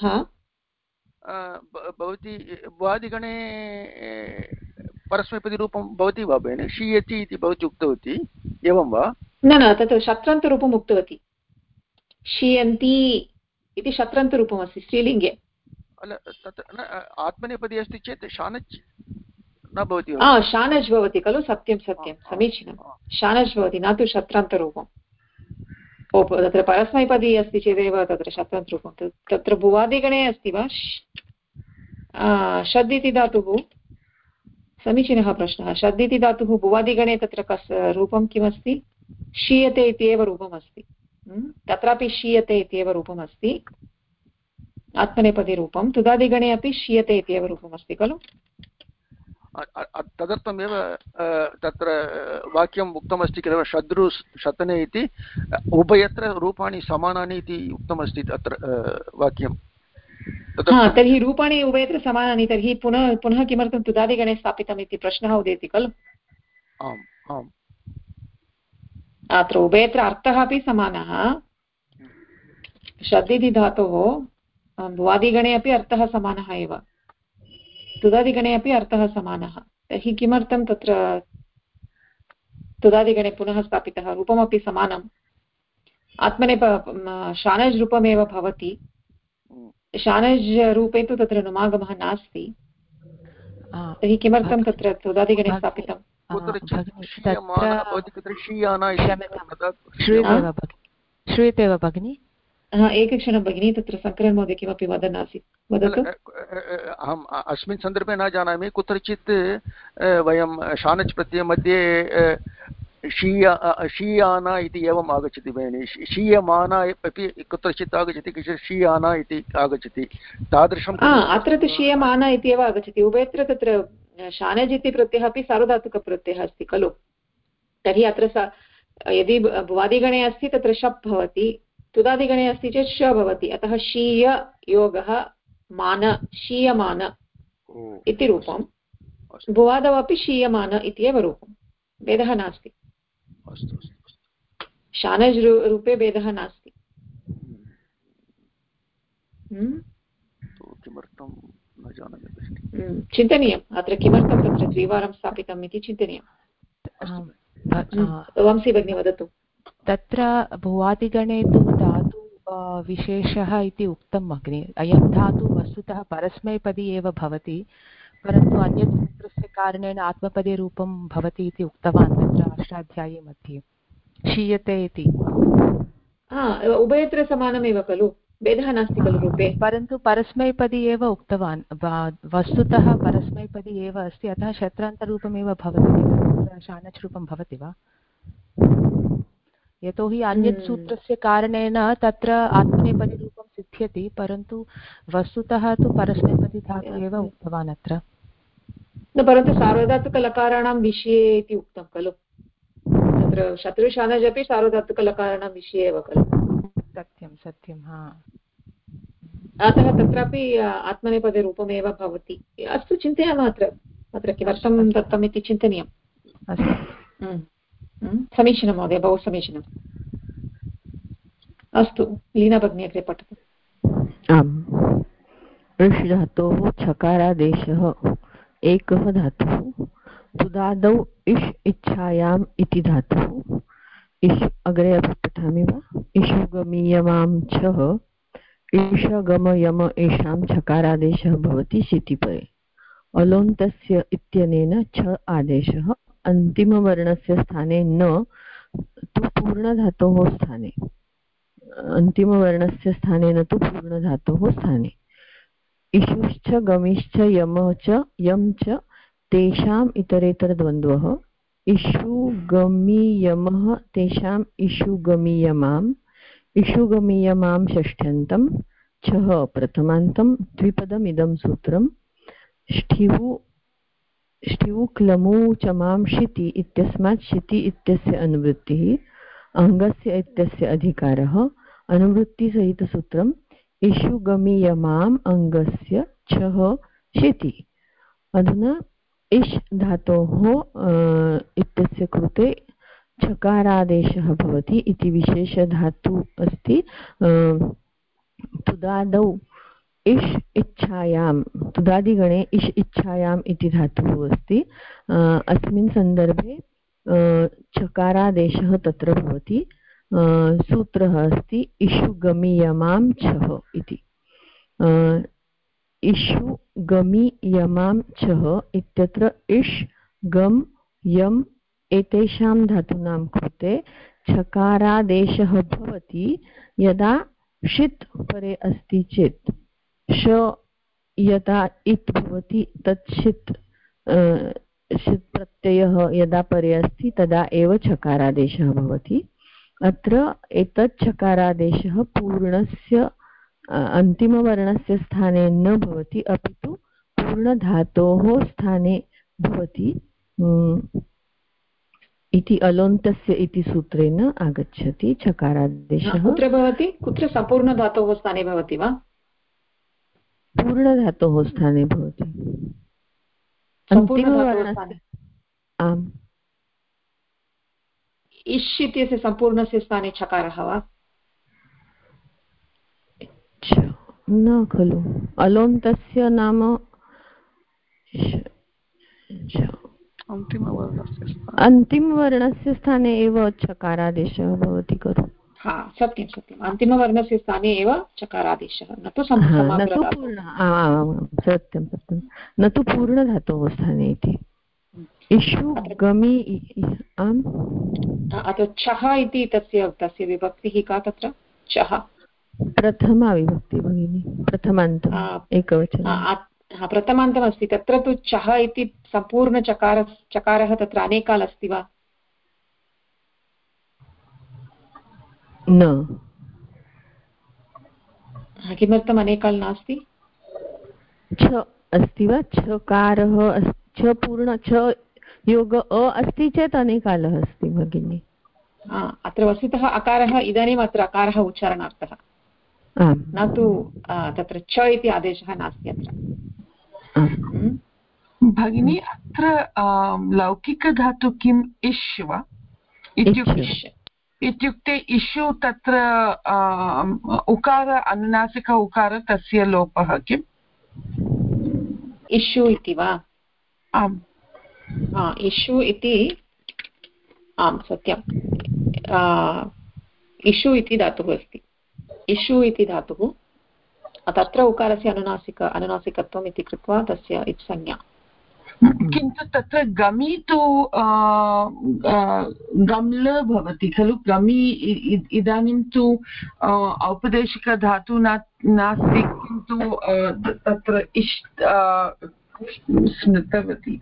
भवति, वादिगणे परस्मैपदीरूपं भवति वा भगिनि? शीयति इति भवती उक्तवती, एवं वा? न, तत् शत्रन्तरूपम् उक्तवती। शीयन्ति इति शत्रन्तरूपमस्ति स्त्रीलिङ्गे। तत् आत्मनेपदी अस्ति चेत् शानच् न भवति। शानच् भवति खलु, सत्यं समीचीनं, शानच् भवति, न तु शत्रान्तरूपम्। तत्र परस्मैपदी अस्ति चेदेव तत्र शतन्त् रूपं तत्र भुवादिगणे अस्ति वा षद् इति धातुः समीचीनः प्रश्नः षद् इति धातुः भुवादिगणे तत्र रूपं किमस्ति शीयते इत्येव रूपमस्ति तत्रापि शीयते इत्येव रूपमस्ति आत्मनेपदीरूपं तुदादिगणे अपि शीयते इत्येव रूपमस्ति खलु तदर्थमेव तत्र वाक्यम् उक्तमस्ति किल शद्रु शतने इति उभयत्र रूपाणि समानानि इति उक्तमस्ति तत्र वाक्यं तर्हि रूपाणि उभयत्र समानानि तर्हि पुनः किमर्थं तुदादिगणे स्थापितम् इति प्रश्नः उदेति खलु आम् आम् अत्र उभयत्र अर्थः अपि समानः षद् इति धातोः भुवादिगणे अपि अर्थः समानः एव तुदादिगणे अपि अर्थः समानः तर्हि किमर्थं तत्र तुदादिगणे पुनः स्थापितः रूपमपि समानम् आत्मनेप शानज् रूपमेव भवति शानज् रूपे तु तत्र नुमागमः नास्ति तर्हि किमर्थं तत्र तुदादिगणे स्थापितम् श्रूयते वा भगिनि एकक्षणं भगिनी तत्र शङ्करन् महोदय किमपि वदन् आसीत् वदतु अहम् अस्मिन् सन्दर्भे न जानामि कुत्रचित् वयं शानच् प्रत्ययमध्ये शीयाना इति एवम् आगच्छति भगिनि शीयमाना अपि कुत्रचित् आगच्छति शीयाना इति आगच्छति तादृशम् अत्र तु शीयमाना इति एव आगच्छति उभयत्र तत्र शानज् इति प्रत्ययः अपि सार्वधातुकप्रत्ययः अस्ति खलु तर्हि अत्र यदि भुवादिगणे अस्ति तत्र शप् भवति तुदादिगणे अस्ति चेत् श भवति अतः शीय योगः मान शीयमान इति रूपं भुवादौ अपि शीयमान इत्येव रूपं भेदः नास्ति शानज् रूपे भेदः नास्ति किमर्थं न जानामि चिन्तनीयम् अत्र किमर्थं तत्र द्विवारं स्थापितम् इति चिन्तनीयम् वंशी भगिनी वदतु तत्र भुवादिगणे तु धातु विशेषः इति उक्तम् अग्रे अयं धातु वस्तुतः परस्मैपदी एव भवति परन्तु अन्यत् सूत्रस्य कारणेन आत्मपदीरूपं भवति इति उक्तवान् तत्र अष्टाध्यायी मध्ये शीयते इति उभयत्र समानमेव खलु भेदः नास्ति खलु रूपे परन्तु परस्मैपदी एव उक्तवान् वस्तुतः परस्मैपदी एव अस्ति अतः शत्रान्तरूपमेव भवति शानच् रूपं भवति वा यतोहि अन्यत् सूत्रस्य कारणेन तत्र आत्मनेपदीरूपं सिद्ध्यति परन्तु वस्तुतः तु परस्मैपदी धातु एव उक्तवान् अत्र परन्तु सार्वधातुकलकाराणां विषये इति उक्तं खलु तत्र शत्रुशानज् अपि सार्वधातुकलकाराणां विषये एव खलु सत्यं सत्यं अतः तत्रापि आत्मनेपदीरूपमेव भवति अस्तु चिन्तयामः अत्र किमर्थं दत्तम् इति चिन्तनीयम् अस्तु समीचीनं महोदय बहु समीचीनम् अस्तु लीना भगिनी अग्रे पठतु आम् ऋष् धातोः छकारादेशः एकः धातुः तुदादौ इष् इच्छायाम् इति धातुः इष् अग्रे अपि पठामि वा इषुगमीयमां छः इषगमयम एषां छकारादेशः भवति शितिपरे अलोन्तस्य इत्यनेन छ आदेशः अन्तिमवर्णस्य स्थाने न तु पूर्णधातोः स्थाने अन्तिमवर्णस्य स्थाने न तु पूर्णधातोः स्थाने इषुश्च गमिश्च यमः च यं च तेषाम् इतरेतरद्वन्द्वः इषुगमीयमः तेषाम् इषुगमीयमाम् इषुगमीयमां षष्ठ्यन्तं छः प्रथमान्तं द्विपदमिदं सूत्रं ष्ठिवु क्लमु चमां शिति इत्यस्मात् शिति इत्यस्य अनुवृत्तिः अङ्गस्य इत्यस्य अधिकारः अनुवृत्तिसहितसूत्रम् इषुगमीयमाम् अङ्गस्य छः शिति अधुना इष् धातोः इत्यस्य कृते छकारादेशः भवति इति विशेषधातु अस्ति तुदादौ इष् इच्छायां तुदादिगणे इष् इच्छायाम् इति धातुः अस्ति अस्मिन् सन्दर्भे छकारादेशः तत्र भवति सूत्रः अस्ति इषुगमीयमां छः इति इषुगमीयमां छः इत्यत्र इष् गम् यम् एतेषां धातूनां कृते छकारादेशः भवति यदा षित् परे अस्ति चेत् श यदा इत् भवति तत् षित् प्रत्ययः यदा परे अस्ति तदा एव छकारादेशः भवति। अत्र एतत् छकारादेशः पूर्णस्य अन्तिमवर्णस्य स्थाने न भवति अपि तु पूर्णधातोः स्थाने भवति इति अलोन्तस्य इति सूत्रेण आगच्छति छकारादेशः। कुत्र भवति, कुत्र सम्पूर्णधातोः स्थाने भवति वा? पूर्णधातोः स्थाने भवति। अन्तिमवर्णस्य आम्। इष् इत्यस्य सम्पूर्णस्य स्थाने छकारः वा? न खलु, अलोन्तस्य नाम अन्तिमवर्णस्य स्थाने एव छकारादेशः भवति खलु। हा, सत्यं सत्यम्, अन्तिमवर्णस्य स्थाने एव चकारादेशः, न तु सत्यं सत्यं, न तु पूर्णधातोः स्थाने इति। इषु गमि आम्। अत्र छः इति तस्य विभक्तिः का तत्र? छः प्रथमा विभक्ति भगिनि, प्रथमान्तम् एकवचनं। प्रथमान्तमस्ति, तत्र तु छः इति सम्पूर्णचकारः तत्र अनेकाल् अस्ति वा? न। किमर्थम् अनेकाल् नास्ति? छ अस्ति वा? छकारः छ पूर्ण छ योग अ अस्ति चेत् अनेकालः अस्ति भगिनि। अत्र वस्तुतः अकारः इदानीम् अत्र अकारः उच्चारणार्थः, न तु तत्र च इति आदेशः नास्ति अत्र भगिनी। अत्र लौकिकधातु किम् इष् वा? इत्युक्ते इषु तत्र उकार अनुनासिक उकार तस्य लोपः किम्? इषु इति वा? आम्, इषु इति, आम् सत्यम्, इषु इति धातुः अस्ति। इषु इति धातुः, तत्र उकारस्य अनुनासिकत्वम् इति कृत्वा तस्य इत्संज्ञा। किन्तु तत्र गमि तु गम्ल भवति खलु। गमि इदानीं तु औपदेशिकधातु नास्ति, किन्तु तत्र स्मृतवती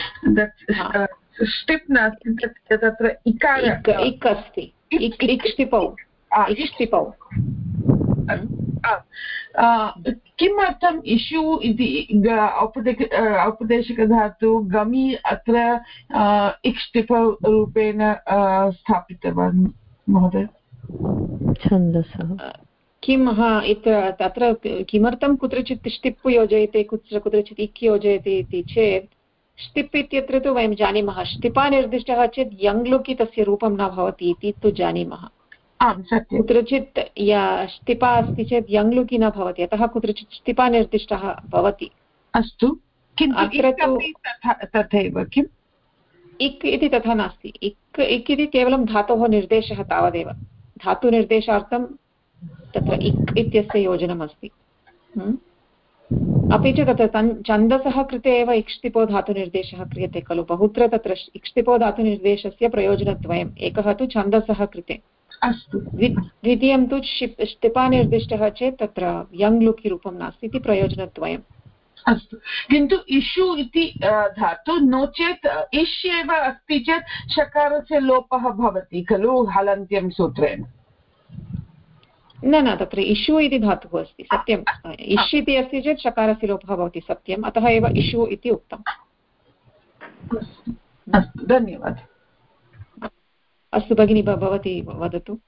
स्टिप् नास्ति, तत्र इकार इक् अस्ति, इक्ष्टिपौ। किमर्थम् इषु इति औपदेशिकधातु गमि अत्र इक्ष्टिप रूपेण स्थापितवान् महोदय? छन्दसः किं? तत्र किमर्थं कुत्रचित् ष्टिप् योजयते, कुत्रचित् इक् योजयते इति चेत्, ष्टिप् इत्यत्र तु वयं जानीमः, ष्टिपा निर्दिष्टः चेत् यङ्लुकि तस्य रूपं न भवति इति तु जानीमः। कुत्रचित् ष्टिपा अस्ति चेत् यङ्लुकि न भवति, अतः कुत्रचित् ष्टिपा निर्दिष्टः भवति। अस्तु, अत्र तु तथैव किम्? इक् इति तथा नास्ति। इक् इति केवलं धातोः निर्देशः तावदेव, धातुनिर्देशार्थं तत्र इक् इत्यस्य योजनम् अस्ति। अपि च तत्र छन्दसः कृते एव इक्ष्टिपो धातुनिर्देशः क्रियते खलु। बहुत्र तत्र इक्ष्टिपो धातुनिर्देशस्य प्रयोजनद्वयम्, एकः तु छन्दसः कृते, द्वितीयं तु ष्टिपानिर्दिष्टः चेत् तत्र यङ्लुकि रूपं नास्ति इति प्रयोजनद्वयम्। अस्तु, किन्तु इषु इति धातु, नो चेत् इष् एव अस्ति चेत् शकारस्य लोपः भवति खलु हलन्त्यं सूत्रेण। न, तत्र इषु इति धातुः अस्ति, सत्यम्। इष् इति अस्ति चेत् शकारस्य लोपः भवति, सत्यम्, अतः एव इषु इति उक्तम्। अस्तु, धन्यवादः। अस्तु भगिनी, भवती वदतु।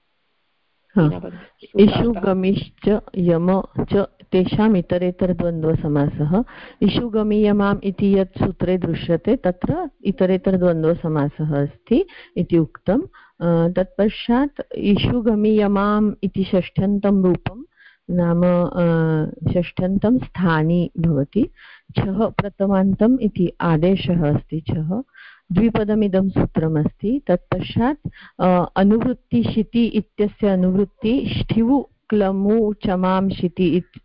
इषु गमिश्च यम च तेषाम् इतरेतरद्वन्द्वसमासः। इषु गमीयमाम् इति यत् सूत्रे दृश्यते तत्र इतरेतरद्वन्द्वसमासः अस्ति इति उक्तं। तत्पश्चात् इषु गमीयमाम् इति षष्ठ्यन्तं रूपं, नाम षष्ठ्यन्तं स्थानी भवति। छः प्रथमान्तम् इति आदेशः अस्ति। छः द्विपदमिदं सूत्रमस्ति। तत्पश्चात् अनुवृत्तिशिति इत्यस्य अनुवृत्ति ष्ठिवु क्लमु चमां शिति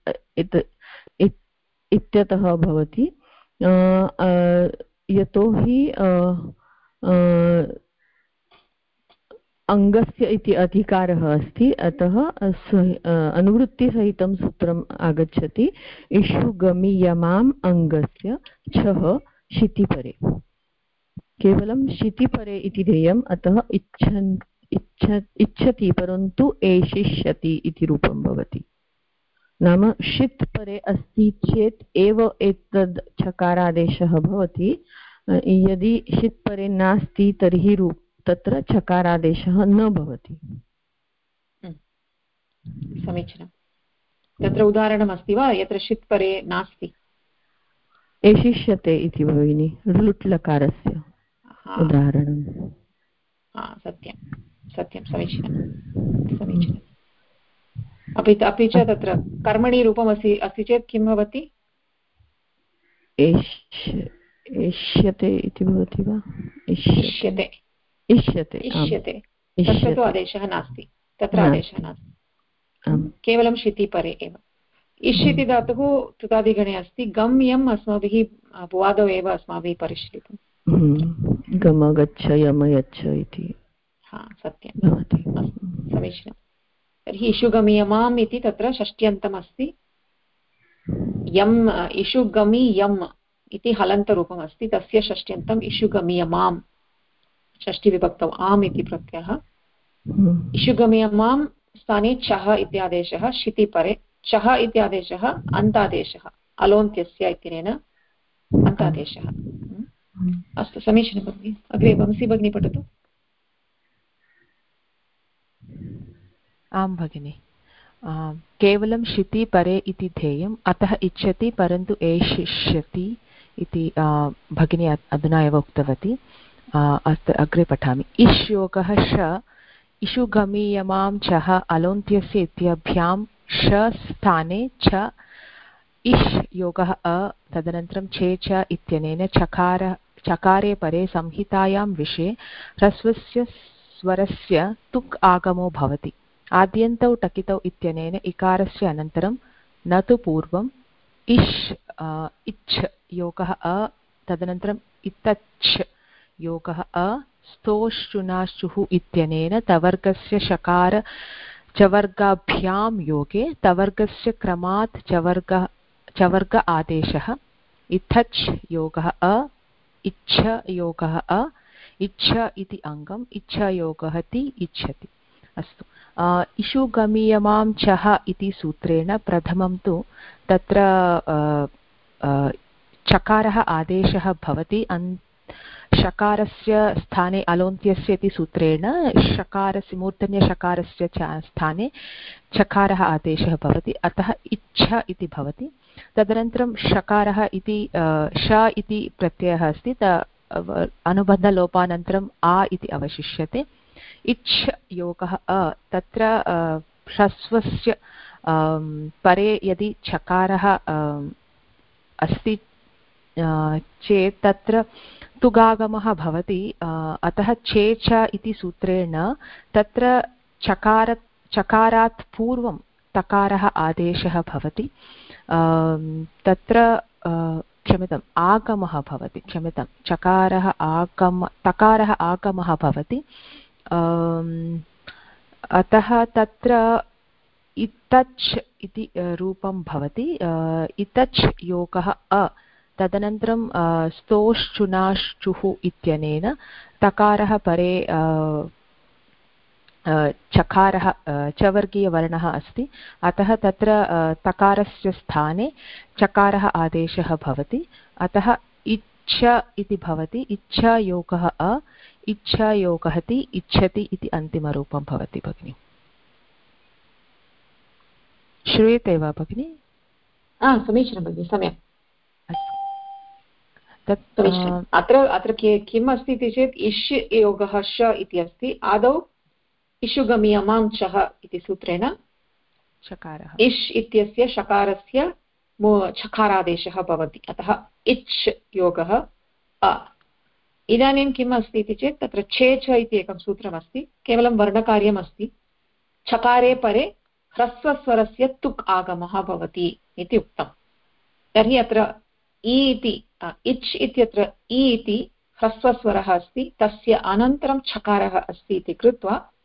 इत्यतः भवति। यतोहि अङ्गस्य इति अधिकारः अस्ति, अतः अनुवृत्तिसहितं सूत्रम् आगच्छति इषु गमीयमाम् अङ्गस्य छः शितिपरे। केवलं शितिपरे इति ध्येयम्, अतः इच्छति परन्तु एषिष्यति इति रूपं भवति। नाम षित् परे अस्ति चेत् एव एतद् छकारादेशः भवति, यदि षित् परे नास्ति तर्हि तत्र छकारादेशः न भवति। समीचीनं। तत्र उदाहरणमस्ति वा यत्र षित् परे नास्ति? एषिष्यते इति भगिनि लुट् लकारस्य उदाहरणं। सत्यं सत्यं, समीचीनं समीचीनम्। अपि च तत्र कर्मणि रूपम् अस्ति चेत् किं भवति? एष्यते इति भवति वा? इष्यते इष्यते इष्यते, तत्र तु आदेशः नास्ति, तत्र आदेशः नास्ति, केवलं शितिपरे एव। इष् इति धातुः तुतादिगणे अस्ति। गम् यम् अस्माभिः भुवादौ एव अस्माभिः परिशीलितं। गम गच्छ यम यच्छ इति सत्यं भवति। समीचीनं। तर्हि इषुगमीयमाम् इति तत्र षष्ट्यन्तम् अस्ति। यम् इषुगमी यम् इति हलन्तरूपम् अस्ति, तस्य षष्ट्यन्तम् इषुगमीयमाम्, षष्टिविभक्तौ आम् इति प्रत्ययः। इषुगमीयमाम् स्थाने चः इत्यादेशः शितिपरे। चः इत्यादेशः अन्तादेशः, अलोन्त्यस्य इत्यनेन अन्तादेशः। अस्तु, समीचीनं भगिनि। अग्रे वंशी भगिनी पठतु। आं भगिनि। केवलं शितिपरे इति ध्येयम्, अतः इच्छति परन्तु एषिष्यति इति भगिनी अधुना एव उक्तवती। अस्तु, अग्रे पठामि। इष् योगः श इषुगमीयमां चः अलोन्त्यस्य इत्यभ्यां श स्थाने च इष् योगः अ, तदनन्तरं छे च इत्यनेन चकारे परे संहितायां विषये ह्रस्वस्य स्वरस्य तुक् आगमो भवति। आद्यन्तौ टकितौ इत्यनेन इकारस्य अनन्तरं न तु पूर्वम् इष् इच्छ योगः अ, तदनन्तरम् इतच्छ योगः अ, स्तोश्चुनाश्चुः इत्यनेन तवर्गस्य शकार चवर्गाभ्यां योगे तवर्गस्य क्रमात् चवर्ग आदेशः। इथच् योगः अ, इच्छ योगः अ, इच्छ इति अङ्गम्, इच्छयोगः ति इच्छति। अस्तु, इषुगमीयमां चः इति सूत्रेण प्रथमं तु तत्र चकारः आदेशः भवति। शकारस्य स्थाने अलोन्त्यस्य इति सूत्रेण शकारस्य मूर्धन्यशकारस्य स्थाने चकारः आदेशः भवति, अतः इच्छ इति भवति। तदनन्तरं शकारः इति श इति प्रत्ययः अस्ति, अनुबन्धलोपानन्तरम् आ इति अवशिष्यते। इच्छ योगः अ, तत्र ह्रस्वस्य परे यदि चकारः अस्ति चेत् तत्र तुगागमः भवति, अतः चे च इति सूत्रेण तत्र चकारात् पूर्वं तकारः आदेशः भवति। तत्र क्षम्यताम् आगमः भवति, क्षम्यतां तकारः आगमः भवति। अतः तत्र इतच् इति रूपं भवति। इतच् योगः अ, तदनन्तरं स्तोश्चुनाश्चुः इत्यनेन तकारः परे चकारः चवर्गीयवर्णः अस्ति, अतः तत्र तकारस्य स्थाने चकारः आदेशः भवति, अतः इच्छ इति भवति। इच्छयोगः अ, इच्छयोगः ति इच्छति इति अन्तिमरूपं भवति। भगिनि श्रूयते वा भगिनि? समीचीनं भगिनि, सम्यक्। अत्र किम् अस्ति इति चेत् इष् योगः श इति अस्ति। आदौ इषुगमीयमां चः इति सूत्रेण चकारः इष् इत्यस्य शकारस्य छकारादेशः भवति, अतः इच् योगः अ। इदानीं किम् अस्ति इति चेत् तत्र छे च इति एकं सूत्रमस्ति, केवलं वर्णकार्यम् अस्ति। छकारे परे ह्रस्वस्वरस्य तुक् आगमः भवति इति उक्तम्। तर्हि अत्र इ इति इच् इत्यत्र इ इति ह्रस्वस्वरः अस्ति, तस्य अनन्तरं छकारः अस्ति इति कृत्वा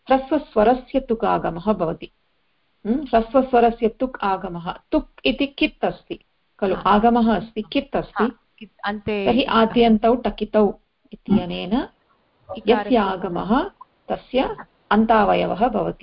ह्रस्वस्वरस्य तुक् आगमः भवति। ह्रस्वस्वरस्य तुक् आगमः, तुक् इति कित् अस्ति खलु, आगमः अस्ति, कित् अस्ति, तर्हि आद्यन्तौ टकितौ इत्यनेन यस्य आगमः तस्य अन्तावयवः भवति।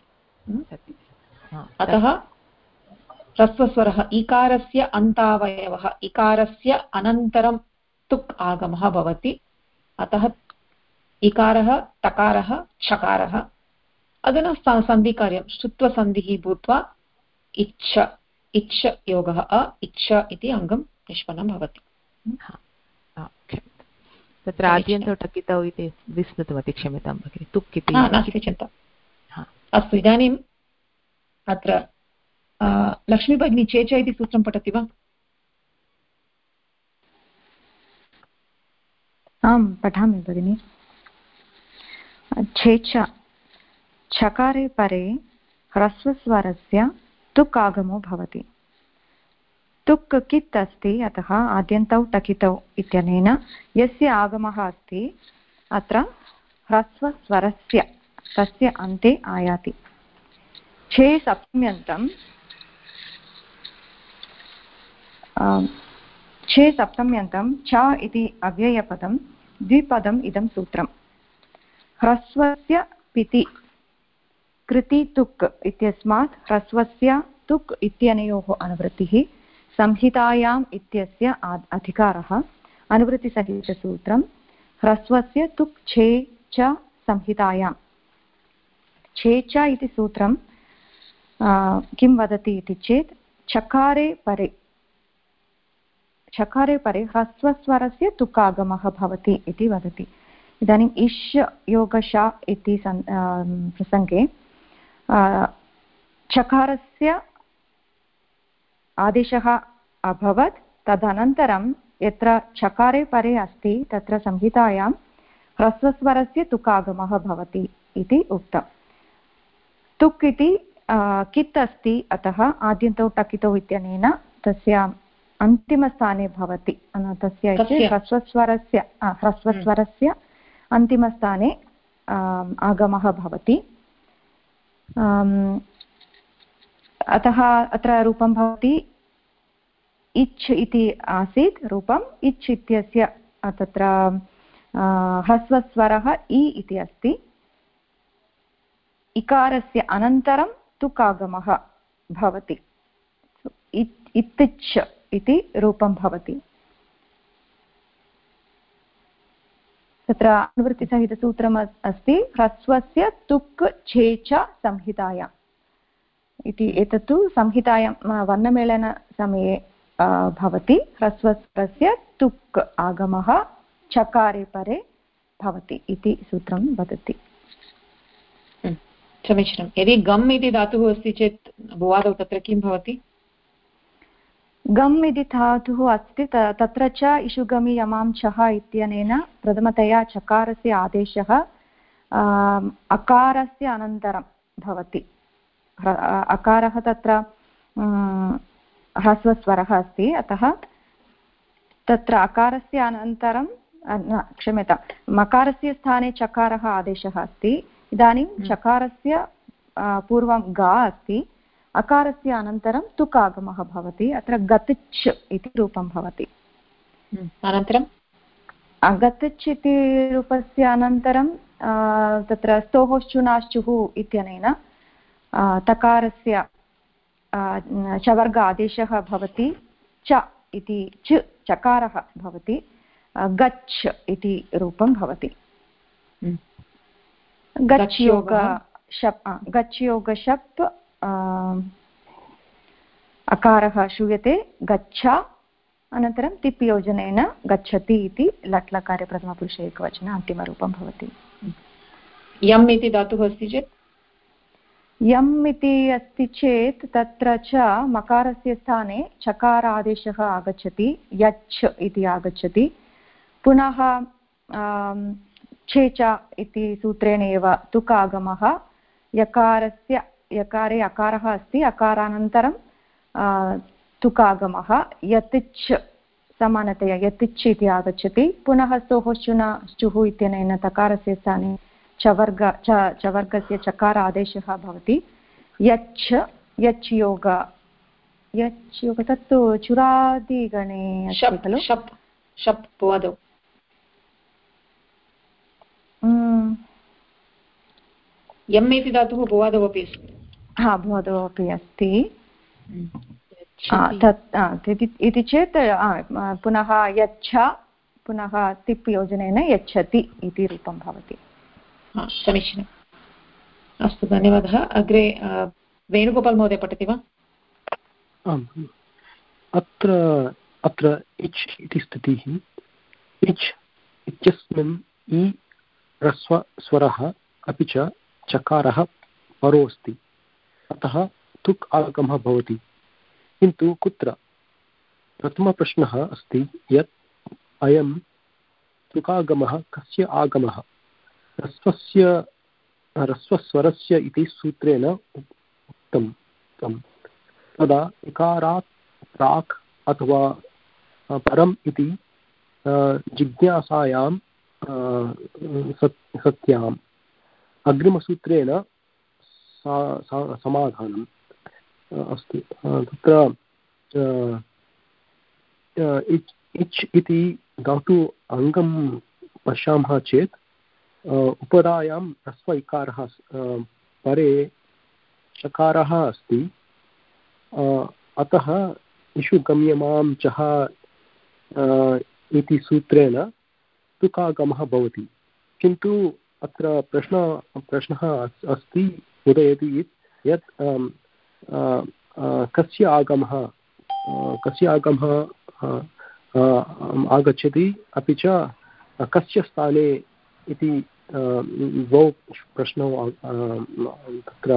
अतः ह्रस्वस्वरः इकारस्य अन्तावयवः, इकारस्य अनन्तरं तुक् आगमः भवति। अतः इकारः टकारः छकारः, अधुना सन्धिकार्यं श्रुत्वसन्धिः भूत्वा इच्छ, इच्छ योगः अ इच्छ इति अङ्गं निष्पन्नं भवति। तत्र आद्यन्तौ टकितौ इति विस्मृतवती, क्षम्यतां भगिनि, तुक् इति नास्ति चिन्ता। अस्तु, इदानीम् अत्र लक्ष्मी भगिनी चेच इति सूत्रं पठति वा? आं पठामि भगिनि। छेच छकारे परे ह्रस्वस्वरस्य तुक् आगमो भवति। तुक् कित् अस्ति, अतः आद्यन्तौ टकितौ इत्यनेन यस्य आगमः अस्ति अत्र ह्रस्वस्वरस्य तस्य अन्ते आयाति। छे सप्तम्यन्तं छे सप्तम्यन्तं च इति अव्ययपदं द्विपदम् इदं सूत्रम्। ह्रस्वस्य पिति कृति तुक् इत्यस्मात् ह्रस्वस्य तुक् इत्यनयोः अनुवृत्तिः संहितायाम् इत्यस्य अधिकारः। अनुवृत्तिसहितसूत्रं ह्रस्वस्य तुक् छे च संहितायाम्। छे च इति सूत्रं किं वदति इति चेत् छकारे परे ह्रस्वस्वरस्य तुकागमः भवति इति वदति। इदानीम् इष् योगश इति प्रसङ्गे चकारस्य आदेशः अभवत्, तदनन्तरं यत्र चकारे परे अस्ति तत्र संहितायां ह्रस्वस्वरस्य तुकागमः भवति इति उक्तम्। तुक् इति कित् अस्ति, अतः आद्यन्तौ टकितौ इत्यनेन तस्य अन्तिमस्थाने भवति। तस्य ह्रस्वस्वरस्य अन्तिमस्थाने आगमः भवति। अतः अत्र रूपं भवति इच् इति आसीत् रूपम्, इच् इत्यस्य तत्र ह्रस्वस्वरः इ इति अस्ति। इकारस्य अनन्तरं तुकागमः भवति, इत्तिच् इति रूपं भवति। तत्र अनुवृत्तिसहितसूत्रम् अस्ति ह्रस्वस्य तुक् छे च संहितायाम् इति। एतत्तु संहितायां वर्णमेलनसमये भवति। ह्रस्वस्य तुक् आगमः चकारे परे भवति इति सूत्रं वदति। समीचीनं। यदि गम् इति धातुः अस्ति चेत् भुवादौ तत्र किं भवति? गम् इति धातुः अस्ति, तत्र च इषुगमि यमां छः इत्यनेन प्रथमतया चकारस्य आदेशः अकारस्य अनन्तरं भवति। अकारः तत्र ह्रस्वस्वरः अस्ति, अतः तत्र अकारस्य अनन्तरं क्षम्यतां, मकारस्य स्थाने चकारः आदेशः अस्ति। इदानीं चकारस्य पूर्वं गा अस्ति, अकारस्य अनन्तरं तुक् आगमः भवति। अत्र गतिच् इति रूपं भवति। अनन्तरं गतिच् इति रूपस्य अनन्तरं तत्र स्तोहोश्चुनाश्चुः इत्यनेन तकारस्य चवर्ग आदेशः भवति। च इति च चकारः भवति, गच्छ इति रूपं भवति। गच् योगशप् अकारः श्रूयते, गच्छ, अनन्तरं तिप् योजनेन गच्छति इति लट्लकारे प्रथमपुरुषे एकवचन अन्तिमरूपं भवति। यम् इति धातुः अस्ति चेत् यम् इति अस्ति चेत् तत्र च मकारस्य स्थाने चकार आदेशः आगच्छति, यच्छ इति आगच्छति। पुनः छे च इति सूत्रेण एव तुक् आगमः। यकारे अकारः अस्ति, अकारानन्तरं तुक् आगमः। यतिच् समानतया यतिच् इति आगच्छति। पुनः स्तोहोश्चुना श्चुः इत्यनेन तकारस्य स्थाने चवर्गस्य चकार आदेशः भवति यच् यच् योग तत्तु चुरादिगणे अस्ति खलु शप् भुवादौ यम् इति धातुः भुवादौ अपि अस्ति भुवादौ अपि अस्ति तत् इति चेत् पुनः यच्छ पुनः तिप् योजनेन यच्छति इति रूपं भवति समीचीनम् अस्तु धन्यवादः अग्रे वेणुगोपाल् महोदय पठति वा आम् अत्र इच् इति स्थितिः इच् इत्यस्मिन् इ ह्रस्वस्वरः अपि च चकारः परोऽस्ति अतः तुक् आगमः भवति किन्तु कुत्र प्रथमप्रश्नः अस्ति यत् अयं तुकागमः कस्य आगमः ह्रस्वस्वरस्य इति सूत्रेण उक्तं तदा इकारात् प्राक् अथवा परम् इति जिज्ञासायां सत्याम् अग्रिमसूत्रेण समाधानम् अस्ति तत्र इच् इति धातु अङ्गं पश्यामः चेत् उपधायां ह्रस्व इकारः परे चकारः अस्ति अतः इषु गम्यमां चः इति सूत्रेण तुकागमः भवति किन्तु अत्र प्रश्नः अस्ति उदयति यत् कस्य आगमः आगच्छति अपि च कस्य स्थाने इति द्वौ प्रश्नौ तत्र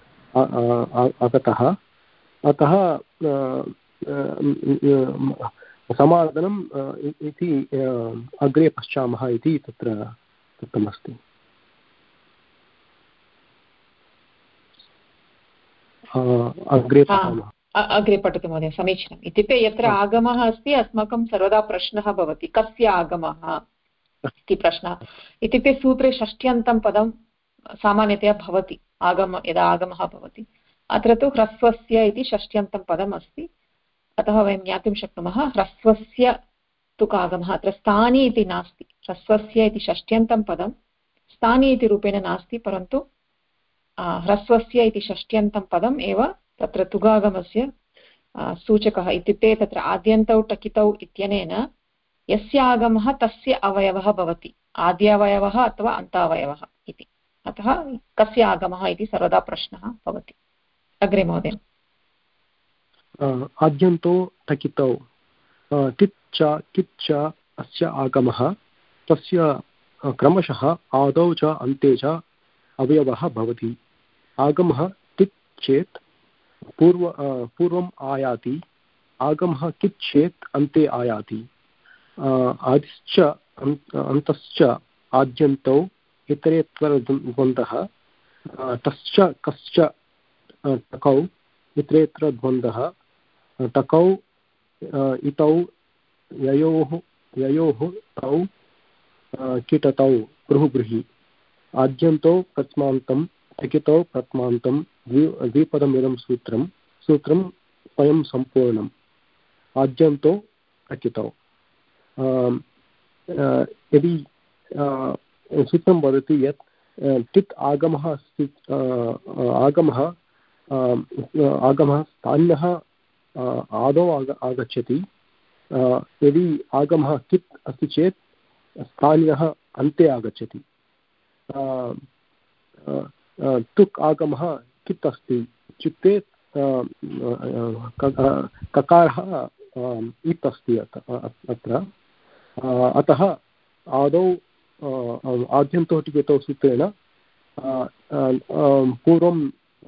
आगतः अतः समाधानम् इति अग्रे पश्यामः इति तत्र दत्तमस्ति अग्रे पठतु महोदय समीचीनम् इत्युक्ते यत्र आगमः अस्ति अस्माकं सर्वदा प्रश्नः भवति कस्य आगमः इति प्रश्नः इत्युक्ते सूत्रे षष्ट्यन्तं पदं सामान्यतया भवति यदा आगमः भवति अत्र तु ह्रस्वस्य इति षष्ट्यन्तं पदम् अस्ति अतः वयं ज्ञातुं शक्नुमः ह्रस्वस्य तुकागमः अत्र स्थानी इति नास्ति ह्रस्वस्य इति षष्ट्यन्तं पदं स्थानी इति रूपेण नास्ति परन्तु ह्रस्वस्य इति षष्ट्यन्तं पदम् एव तत्र तुगागमस्य सूचकः इत्युक्ते तत्र आद्यन्तौ टकितौ इत्यनेन यस्य आगमः तस्य अवयवः भवति आद्यावयवः अथवा अन्तावयवः इति अतः कस्य आगमः इति सर्वदा प्रश्नः भवति अग्रे महोदय आद्यन्तौ टकितौ तिच्च किच्च अस्य आगमः तस्य क्रमशः आदौ च अन्ते च अवयवः भवति आगमः तिच् चेत् पूर्वम् आयाति आगमः किच् चेत् अन्ते आयाति आदिश्च अन्तश्च आद्यन्तौ इतरेतरद्वन्द्वः तश्च कश्च टकौ इतरेतरद्वन्द्वः टकौ इतौ ययोः तौ किटतौ बृहुब्रीहि आद्यन्तौ प्रथमान्तं टकितौ प्रथमान्तं द्विपदमिदं सूत्रं स्वयं सम्पूर्णम् आद्यन्तौ टकितौ यदि सूत्रं वदति यत् टित् आगमः अस्ति आगमः स्थान्यः आदौ आगच्छति यदि आगमः कित् अस्ति चेत् स्थानीयः अन्ते आगच्छति तुक् आगमः कित् अस्ति इत्युक्ते ककारः इत् अस्ति अत्र अतः आदौ आद्यन्तौ टिकितौ सूत्रेण पूर्वं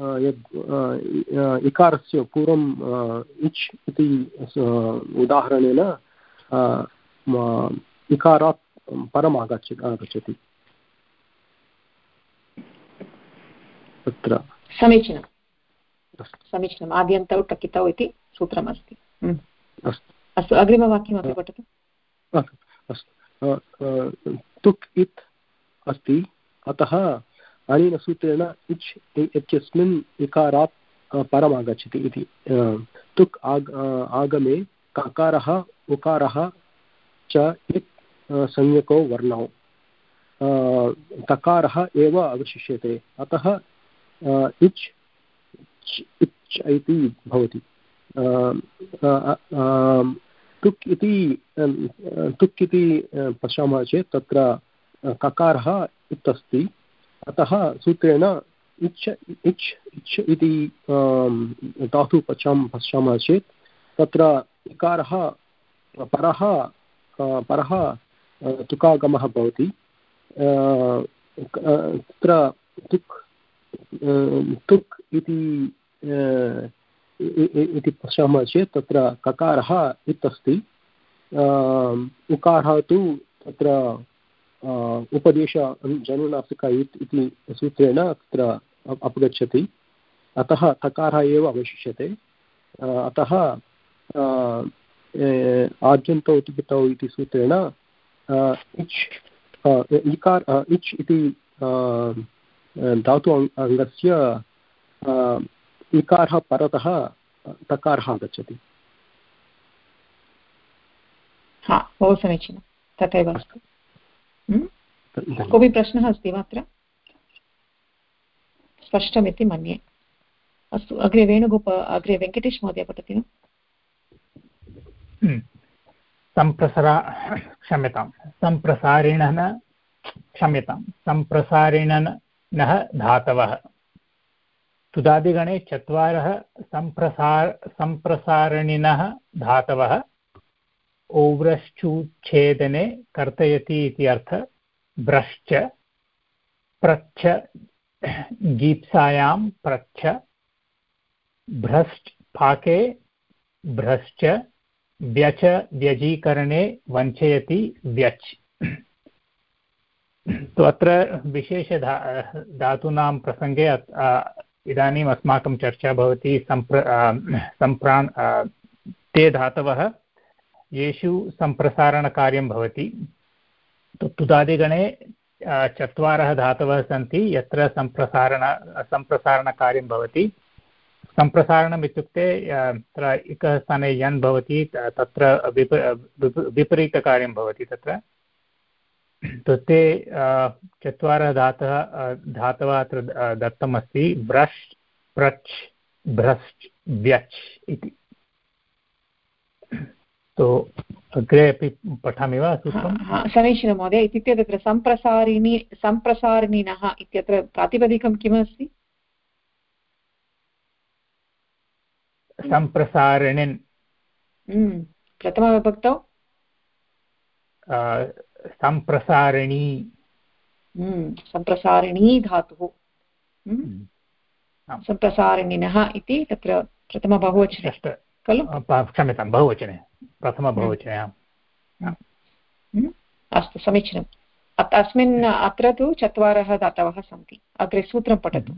यद् इकारस्य पूर्वं इच् इति उदाहरणेन इकारात् परम् आगच्छति तत्र समीचीनम् आद्यन्तौ टकितौ इति सूत्रमस्ति अस्तु अग्रिमवाक्यमपि पठतु अस्तु तुक् इत् अस्ति अतः अनेन सूत्रेण इच् इत्यस्मिन् इकारात् परमागच्छति इति। तुक् आगमे ककारः उकारः च इत् संज्ञकौ वर्णौ तकारः एव अवशिष्यते, अतः इच् इच् इति भवति। तुक् इति पश्यामः चेत् तत्र ककारः इत् अस्ति, अतः सूत्रेण इच् इच् इच् इति धातु पश्यामः चेत् तत्र इकारः परः तुकागमः भवति। तत्र तुक् इति पश्यामः चेत् तत्र ककारः इत् अस्ति, उकारः तु तत्र उपदेश जनुनासिक इति सूत्रेण तत्र अपगच्छति, अतः तकारः एव अवशिष्यते। अतः आद्यन्तौ तिपितौ इति सूत्रेण इच् इति धातु अङ्गस्य इकारः परतः तकारः आगच्छति। हा, बहु समीचीनं, तथैव अस्तु। कोऽपि प्रश्नः अस्ति वा अत्र? स्पष्टमिति मन्ये। अस्तु, अग्रे अग्रे वेङ्कटेश महोदय पठति वा? सम्प्रसारिणः धातवः। तुदादिगणे चत्वारः सम्प्रसारणिनः धातवः औव्रश्चूच्छेदने कर्तयति इति अर्थ। भ्रश्च, प्रच्छ, गीप्सायां प्रच्छ, भ्रश्च पाके भ्रश्च, व्यच व्यजीकरणे वञ्चयति व्यच्। तो अत्र विशेष धातूनां प्रसङ्गे इदानीम् अस्माकं चर्चा भवति ते धातवः येषु सम्प्रसारणकार्यं भवति। तुदादिगणे चत्वारः धातवः सन्ति यत्र सम्प्रसारणकार्यं भवति। सम्प्रसारणम् इत्युक्ते तत्र एकः स्थाने यन् भवति तत्र विपरीतकार्यं भवति तत्र। ते चत्वारः धातवः अत्र दत्तमस्ति, ब्रश्, प्रच्, भ्रश्, व्यच् इति। तो अग्रे अपि पठामि वा सूत्रं? समीचीनं महोदय। इत्युक्ते तत्र सम्प्रसारिणिनः इत्यत्र प्रातिपदिकं किमस्ति? सम्प्रसारिणिन्। प्रथमविभक्तौ सम्प्रसारिणी। सम्प्रसारिणी धातुः। सम्प्रसारिणिनः इति तत्र प्रथमबहुवचने खलु? क्षम्यतां, बहुवचने, प्रथमबहुवचने। अस्तु, समीचीनम्। अत्र तु चत्वारः धातवः सन्ति। अग्रे सूत्रं पठतु।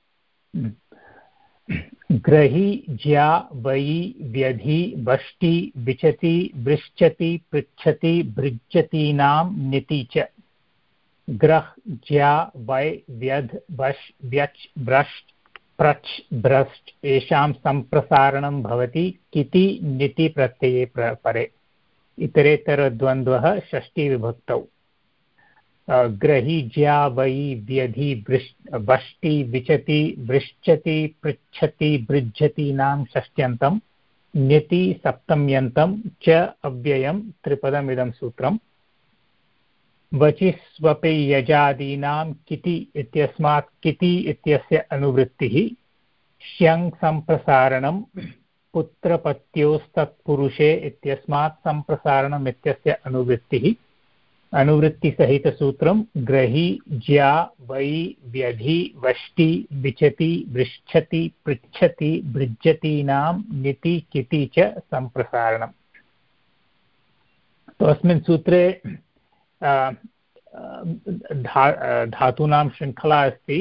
ग्रहि, ज्या, वयि, व्यधि, वष्टि, विचति, वृश्चति, पृच्छति, भृज्यतीनां निति च। ग्रह, ज्या, वै, व्यध्, वश्, व्यच्, भ्रश्, प्रच्, भ्रश् येषां सम्प्रसारणं भवति किति निति प्रत्यये परे। इतरेतरद्वन्द्वः षष्ठीविभक्तौ। ग्रहि, ज्या, वै, व्यधि, वष्टि, विचति, वृश्चति, पृच्छति, भृज्यतीनां षष्ट्यन्तं, न्यति सप्तम्यन्तं च अव्ययं त्रिपदमिदं सूत्रम्। वचिस्वपि यजादीनां किति इत्यस्मात् किति इत्यस्य अनुवृत्तिः। श्यङ् सम्प्रसारणं पुत्रपत्योस्तत्पुरुषे इत्यस्मात् सम्प्रसारणम् इत्यस्य अनुवृत्तिः। अनुवृत्तिसहितसूत्रं ग्रहि, ज्या, वै, व्यधि, वष्टि, विचति, वृच्छति, पृच्छति, भृज्यतीनां निति किति च सम्प्रसारणम्। तो अस्मिन् सूत्रे धातूनां शृङ्खला अस्ति,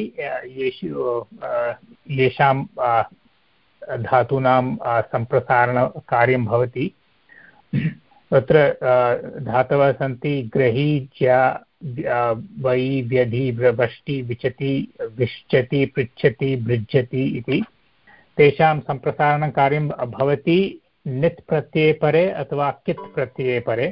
येषां धातूनां सम्प्रसारणकार्यं भवति। तत्र धातवः सन्ति ग्रही ज्या वै व्यधि वष्टि विचति विश्चति पृच्छति भृज्यति इति तेषां सम्प्रसारणकार्यं भवति नित् प्रत्यये परे अथवा कित् प्रत्यये परे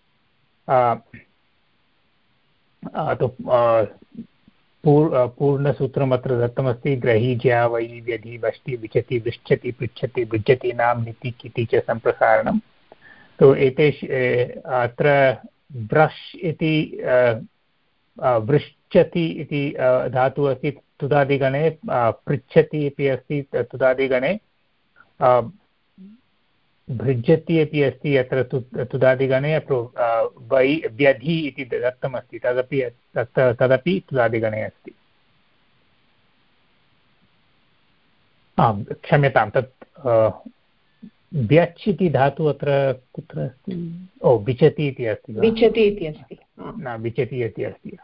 पूर्णसूत्रम् अत्र दत्तमस्ति ग्रही ज्या वै व्यधि वष्टि विचति विश्चति पृच्छति भृज्यति नाम निति किति च सम्प्रसारणं तो एतेषु अत्र ब्रश् इति वृश्चति इति धातुः अस्ति तुदादिगणे पृच्छति अपि अस्ति तुदादिगणे भृज्यति अपि अस्ति अत्र तुदादिगणे वै व्यधि इति दत्तमस्ति तदपि तुदादिगणे अस्ति क्षम्यतां तत् व्यच् इति धातु अत्र कुत्र अस्ति ओ विचति इति अस्ति विचति इति अस्ति न विचति इति अस्ति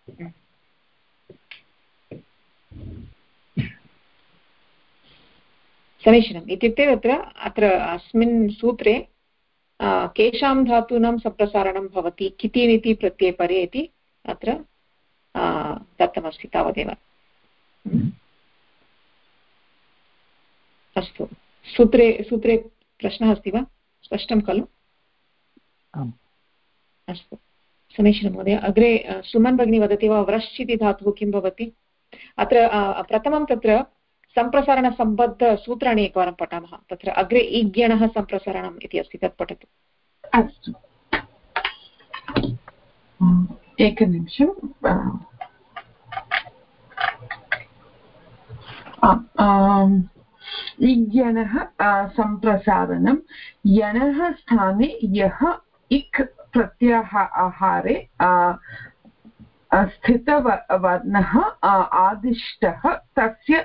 समीचीनम् इत्युक्ते अत्र अस्मिन् सूत्रे केषां धातूनां सम्प्रसारणं भवति किति प्रत्ययपरे इति अत्र दत्तमस्ति तावदेव अस्तु सूत्रे प्रश्नः अस्ति वा स्पष्टं खलु अस्तु समीचीनं महोदय अग्रे सुमन् भगिनी वदति वा व्रश् इति धातुः किं भवति अत्र प्रथमं तत्र सम्प्रसारणसम्बद्धसूत्राणि एकवारं पठामः तत्र अग्रे ईज्ञणः सम्प्रसारणम् इति अस्ति तत् पठतु अस्तु एकनिमिषम् ईज्ञणः सम्प्रसारणं यणः स्थाने यः इक् प्रत्याहारे स्थितवर्णः आदिष्टः तस्य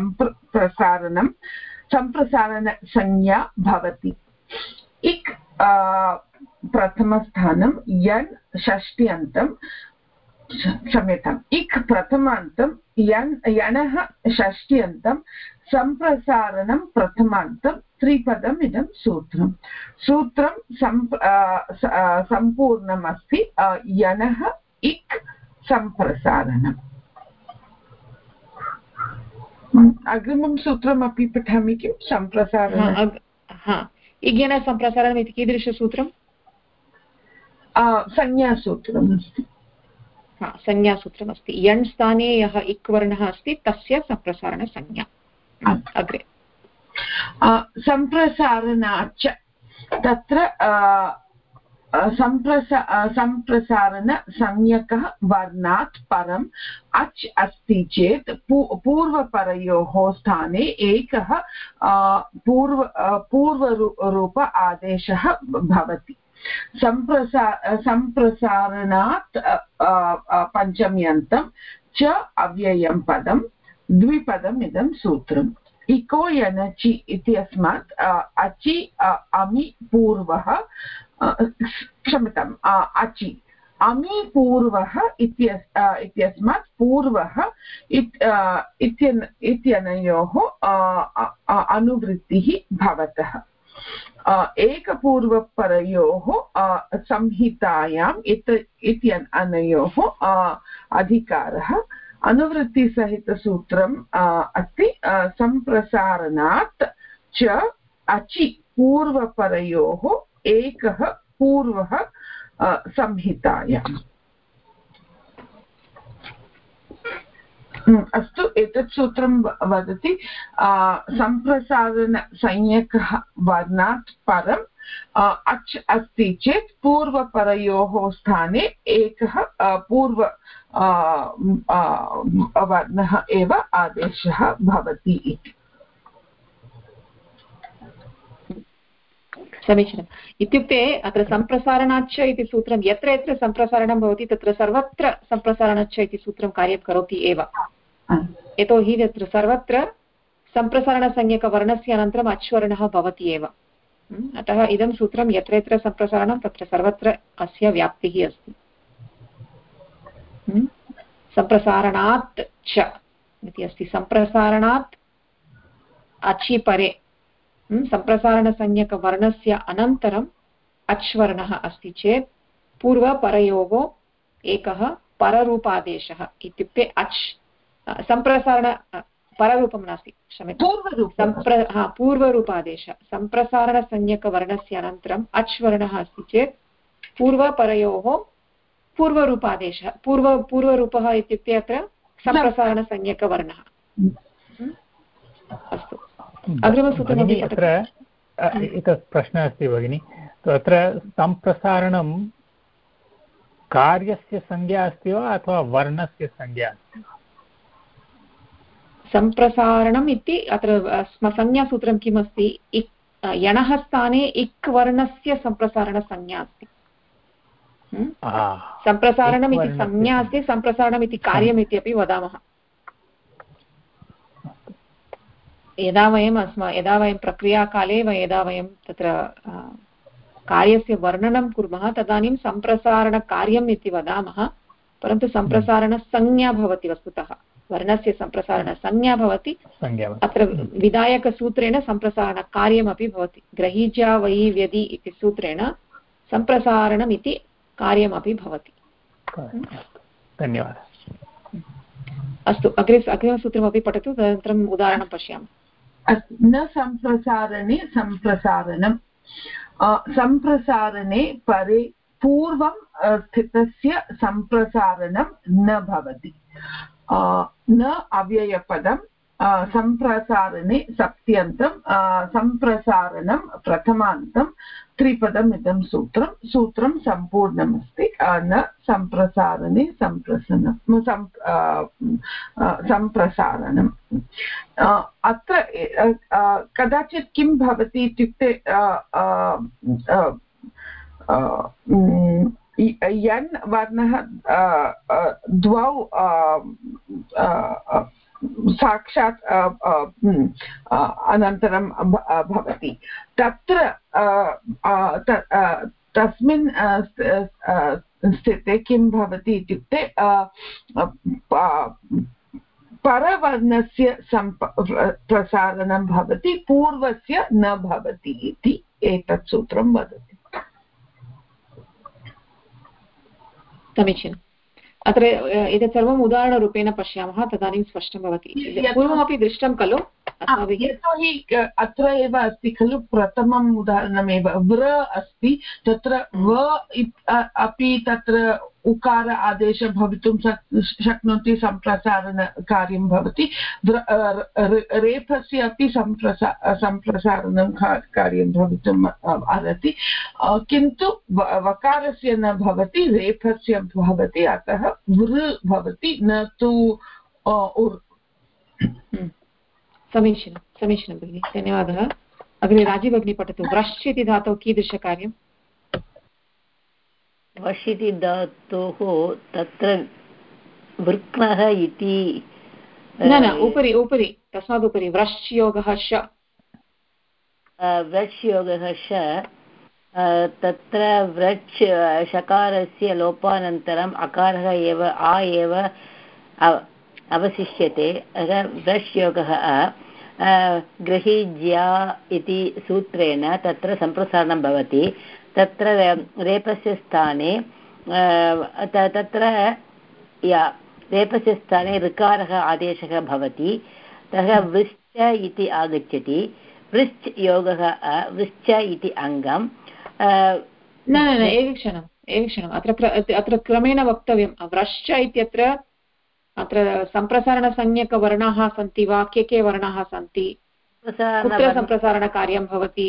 सम्प्रसारणसंज्ञा भवति इक् प्रथमस्थानं यन् षष्ट्यन्तं क्षम्यताम् इक् प्रथमान्तं यणः षष्ट्यन्तं सम्प्रसारणं प्रथमान्तं त्रिपदम् इदं सूत्रं सम्पूर्णमस्ति यणः इक् सम्प्रसारणम् अग्रिमं सूत्रमपि पठामि किं सम्प्रसारणम् इज्ञनसम्प्रसारणम् इति कीदृशसूत्रं संज्ञासूत्रम् अस्ति संज्ञासूत्रमस्ति यण् स्थाने यः इक् वर्णः अस्ति तस्य सम्प्रसारणसंज्ञा अग्रे सम्प्रसारणाच्च तत्र सम्प्रसारणसंज्ञकः वर्णात् परम् अच् अस्ति चेत् पूर्वपरयोः स्थाने एकः पूर्वरूप आदेशः भवति सम्प्रसारणात् पञ्चम्यन्तं च अव्ययं पदं द्विपदम् इदं सूत्रम् इको यनचि इत्यस्मात् अचि अमि पूर्वः क्षम्यताम् अचि अमि पूर्वः इत्यस्मात् पूर्वः इत्यनयोः अनुवृत्तिः भवतः एकपूर्वपरयोः संहितायाम् इत्यनयोः अधिकारः अनुवृत्तिसहितसूत्रम् अस्ति सम्प्रसारणात् च अचि पूर्वपरयोः एकः पूर्वः संहितायाम् अस्तु एतत् सूत्रं वदति सम्प्रसारणसंज्ञकः वर्णात् परम् अच् अस्ति चेत् पूर्वपरयोः स्थाने एकः पूर्व वर्णः एव आदेशः भवति इति समीचीनम् इत्युक्ते अत्र सम्प्रसारणाच्च इति सूत्रं यत्र यत्र सम्प्रसारणं भवति तत्र सर्वत्र सम्प्रसारणाच्च इति सूत्रं कार्यं करोति एव यतोहि तत्र सर्वत्र सम्प्रसारणसंज्ञकवर्णस्य अनन्तरम् अच्वर्णः भवति एव अतः इदं सूत्रं यत्र यत्र सम्प्रसारणं तत्र सर्वत्र अस्य व्याप्तिः अस्ति सम्प्रसारणात् च इति अस्ति सम्प्रसारणात् अचि परे सम्प्रसारणसंज्ञकवर्णस्य अनन्तरम् अच् वर्णः अस्ति चेत् पूर्वपरयोः एकः पररूपादेशः इत्युक्ते अच् सम्प्रसारण पररूपं नास्ति क्षम्यतां पूर्वरूपादेशः सम्प्रसारणसंज्ञकवर्णस्य अनन्तरम् अच् वर्णः अस्ति चेत् पूर्वपरयोः पूर्वरूपादेशः पूर्वरूपः इत्युक्ते अत्र सम्प्रसारणसंज्ञकवर्णः। अस्तु अग्रिमसूत्रमपि अत्र एकः प्रश्नः अस्ति भगिनि। अत्र सम्प्रसारणं कार्यस्य संज्ञा अस्ति वा अथवा वर्णस्य संज्ञा अस्ति वा? सम्प्रसारणम् इति अत्र संज्ञासूत्रं किम् अस्ति? यणः स्थाने इक् वर्णस्य सम्प्रसारणसंज्ञा अस्ति। सम्प्रसारणम् इति संज्ञा अस्ति, सम्प्रसारणम् इति कार्यम् इति अपि वदामः। यदा वयं प्रक्रियाकाले यदा वयं तत्र कार्यस्य वर्णनं कुर्मः तदानीं सम्प्रसारणकार्यम् इति वदामः, परन्तु सम्प्रसारणसंज्ञा भवति। वस्तुतः वर्णस्य सम्प्रसारणसंज्ञा भवति। अत्र विधायकसूत्रेण सम्प्रसारणकार्यमपि भवति। ग्रहीज्या वै व्यदि इति सूत्रेण सम्प्रसारणम् इति कार्यमपि भवति। धन्यवादः। अस्तु अग्रिमसूत्रमपि पठतु, तदनन्तरम् उदाहरणं पश्यामः। न सम्प्रसारणे सम्प्रसारणं सम्प्रसारणे परे पूर्वं स्थितस्य सम्प्रसारणं न भवति। न अव्ययपदं सम्प्रसारणे सप्त्यन्तं सम्प्रसारणं प्रथमान्तं त्रिपदम् इदं सूत्रं सम्पूर्णमस्ति। न सम्प्रसारणे सम्प्रसारणम्। अत्र कदाचित् किं भवति इत्युक्ते यन् वर्णः द्वौ साक्षात् अनन्तरं भवति। तत्र तस्मिन् स्थिते किं भवति इत्युक्ते परवर्णस्य प्रसारणं भवति, पूर्वस्य न भवति इति एतत् सूत्रं वदति। समीचीनम्। अत्र एतत् सर्वम् उदाहरणरूपेण पश्यामः, तदानीं स्पष्टं भवति। पूर्वमपि दृष्टं खलु अस्माभिः? यतोहि अत्र एव अस्ति खलु प्रथमम् उदाहरणमेव व्र अस्ति, तत्र व अपि तत्र उकार आदेशः भवितुं शक्नोति, सम्प्रसारणकार्यं भवति। रेफस्य अपि सम्प्रसारणं कार्यं भवितुम् अर्हति, किन्तु वकारस्य न भवति, रेफस्य भवति, अतः वृ भवति, न तु उर्। समीचीनं भगिनि, धन्यवादः। अग्रे राजी भगिनी पठतु। व्रश् इति धातौ कीदृशकार्यं? वश् इति धातोः तत्र वृक्नः इति न उपरि तस्मादुपरि व्रश् योगः श। व्रच् योगः श। तत्र व्रच् शकारस्य लोपानन्तरम् अकारः एव आ एव अवशिष्यते। व्रच् योगः गृहीज्या इति सूत्रेण तत्र सम्प्रसारणं भवति। तत्र रेपस्य स्थाने रेपस्य स्थाने ऋकारः आदेशः भवति। ततः वृश्च इति आगच्छति। वृश्च योगः वृश्च इति अङ्गं। न एकक्षणम् अत्र क्रमेण वक्तव्यं। व्रश्च इत्यत्र अत्र सम्प्रसारणसंज्ञकवर्णाः सन्ति वा? के वर्णाः सन्ति? कुत्र सम्प्रसारणकार्यं भवति?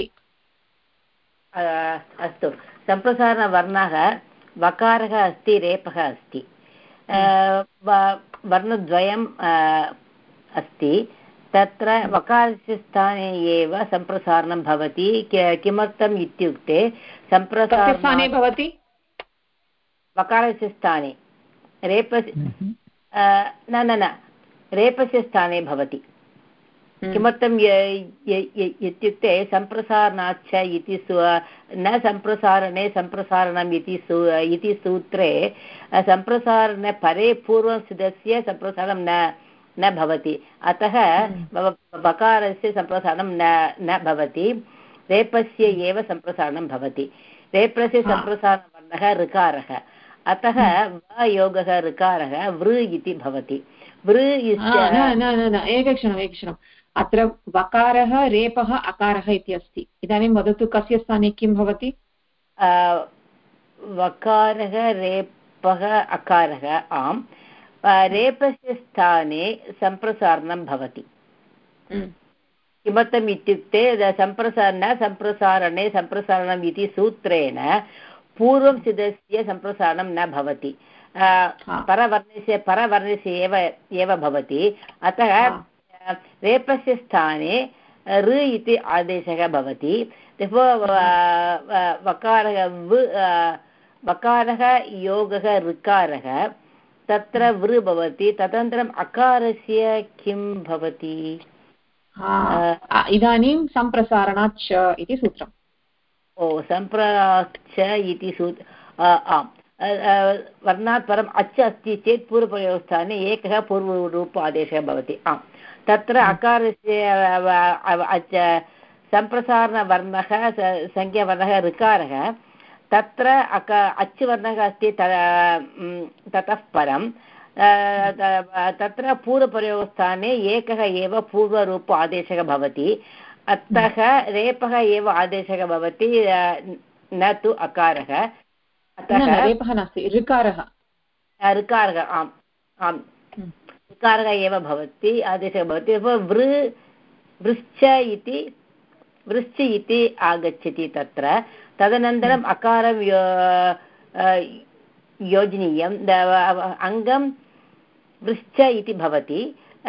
अस्तु, सम्प्रसारणवर्णः वकारः अस्ति, रेपः अस्ति, वर्णद्वयम् अस्ति। तत्र वकारस्य स्थाने एव सम्प्रसारणं भवति। किमर्थम् इत्युक्ते सम्प्रसारणे भवति वकारस्य स्थाने रेपस्य न रेपस्य स्थाने भवति। किमर्थम् इत्युक्ते सम्प्रसारणाच्च इति न सम्प्रसारणे सम्प्रसारणम् इति सूत्रे सम्प्रसारणे परे पूर्वं स्थितस्य सम्प्रसारणं न भवति। अतः वकारस्य सम्प्रसारणं न भवति, रेपस्य एव सम्प्रसारणं भवति। रेप्रस्य सम्प्रसारणवर्णः ऋकारः, अतः व योगः ऋकारः वृ इति भवति। वृ एकक्षणम् अत्र वकारः रेपः अकारः इति अस्ति। इदानीं वदतु कस्य स्थाने किं भवति? वकारः रेपः अकारः, आम्। रेपस्य स्थाने सम्प्रसारणं भवति। किमर्थम् इत्युक्ते सम्प्रसारणे सम्प्रसारणम् इति सूत्रेण पूर्वं सिद्धस्य सम्प्रसारणं न भवति, परवर्णस्य एव भवति। अतः रेपस्य स्थाने ऋ इति आदेशः भवति। वकारः योगः ऋकारः, तत्र वृ भवति। तदनन्तरम् अकारस्य किं भवति? इदानीं सम्प्रसारणात् च इति सूत्रम्। सम्प्रसारणात् च इति आम्। वर्णात् परम् अच् अस्ति चेत् पूर्वप्रयोगस्थाने एकः पूर्वरूप आदेशः भवति। आम्, तत्र अकारस्य सम्प्रसारणवर्णः संज्ञावर्णः ऋकारः, तत्र अच् वर्णः अस्ति। ततः परं तत्र पूर्वप्रयोगस्थाने एकः एव पूर्वरूप आदेशः भवति। अतः रेपः एव आदेशः भवति, न तु अकारः। अतः रेपः नास्ति, ऋकारः। आम् आम्, ऋकारः एव भवति, आदेशः भवति। वृश्च इति आगच्छति तत्र। तदनन्तरम् अकारं योजनीयम्, अङ्गं वृश्च इति भवति।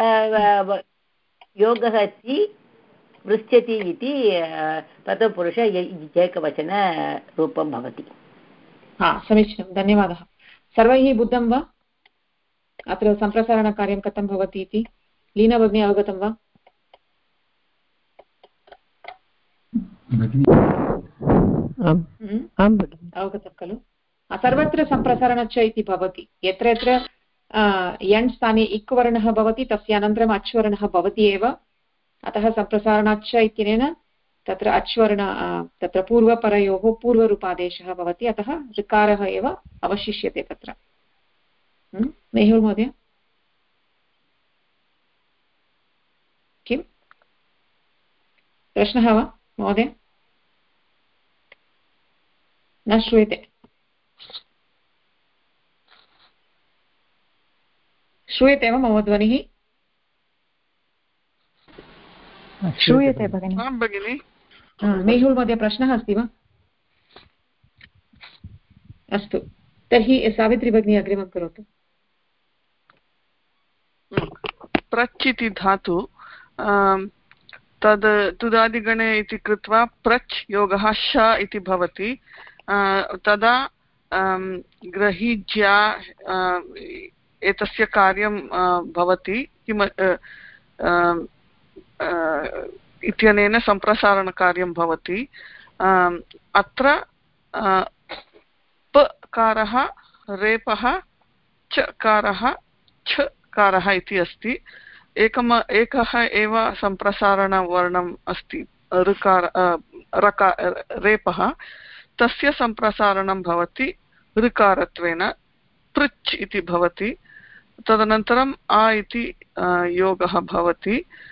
योगः अस्ति, वृश्चति इति प्रथमपुरुष एकवचनरूपं भवति। समीचीनं, धन्यवादः। सर्वैः बुद्धं वा अत्र सम्प्रसारणकार्यं कथं भवति इति? लीना भगिनी अवगतं वा? अवगतं खलु? सर्वत्र सम्प्रसारणच्च इति भवति। यत्र यत्र यण् स्थाने इक् वर्णः भवति तस्य अनन्तरम् अच् वर्णः भवति एव। अतः सम्प्रसारणाच्च इत्यनेन तत्र अच्वर्ण तत्र पूर्वपरयोः पूर्वरूपादेशः भवति। अतः ऋकारः एव अवशिष्यते तत्र। मेहुल् महोदय किं प्रश्नः वा महोदय? न श्रूयते। श्रूयते वा मम ध्वनिः? श्रूयते भगिनि। मेहुल् महोदय प्रश्नः अस्ति वा? अस्तु, तर्हि सावित्री भगिनी अग्रिमं करोतु। प्रच् इति धातु तद् तुदादिगणे इति कृत्वा प्रच् योगः श इति भवति। तदा ग्रहीज्या एतस्य कार्यं भवति किम् इत्यनेन सम्प्रसारणकार्यं भवति। अत्र पकारः रेपः चकारः छकारः इति अस्ति। एकः एव सम्प्रसारणवर्णम् अस्ति, रेपः। तस्य सम्प्रसारणं भवति ऋकारत्वेन, पृच् इति भवति। तदनन्तरम् आ इति योगः भवति।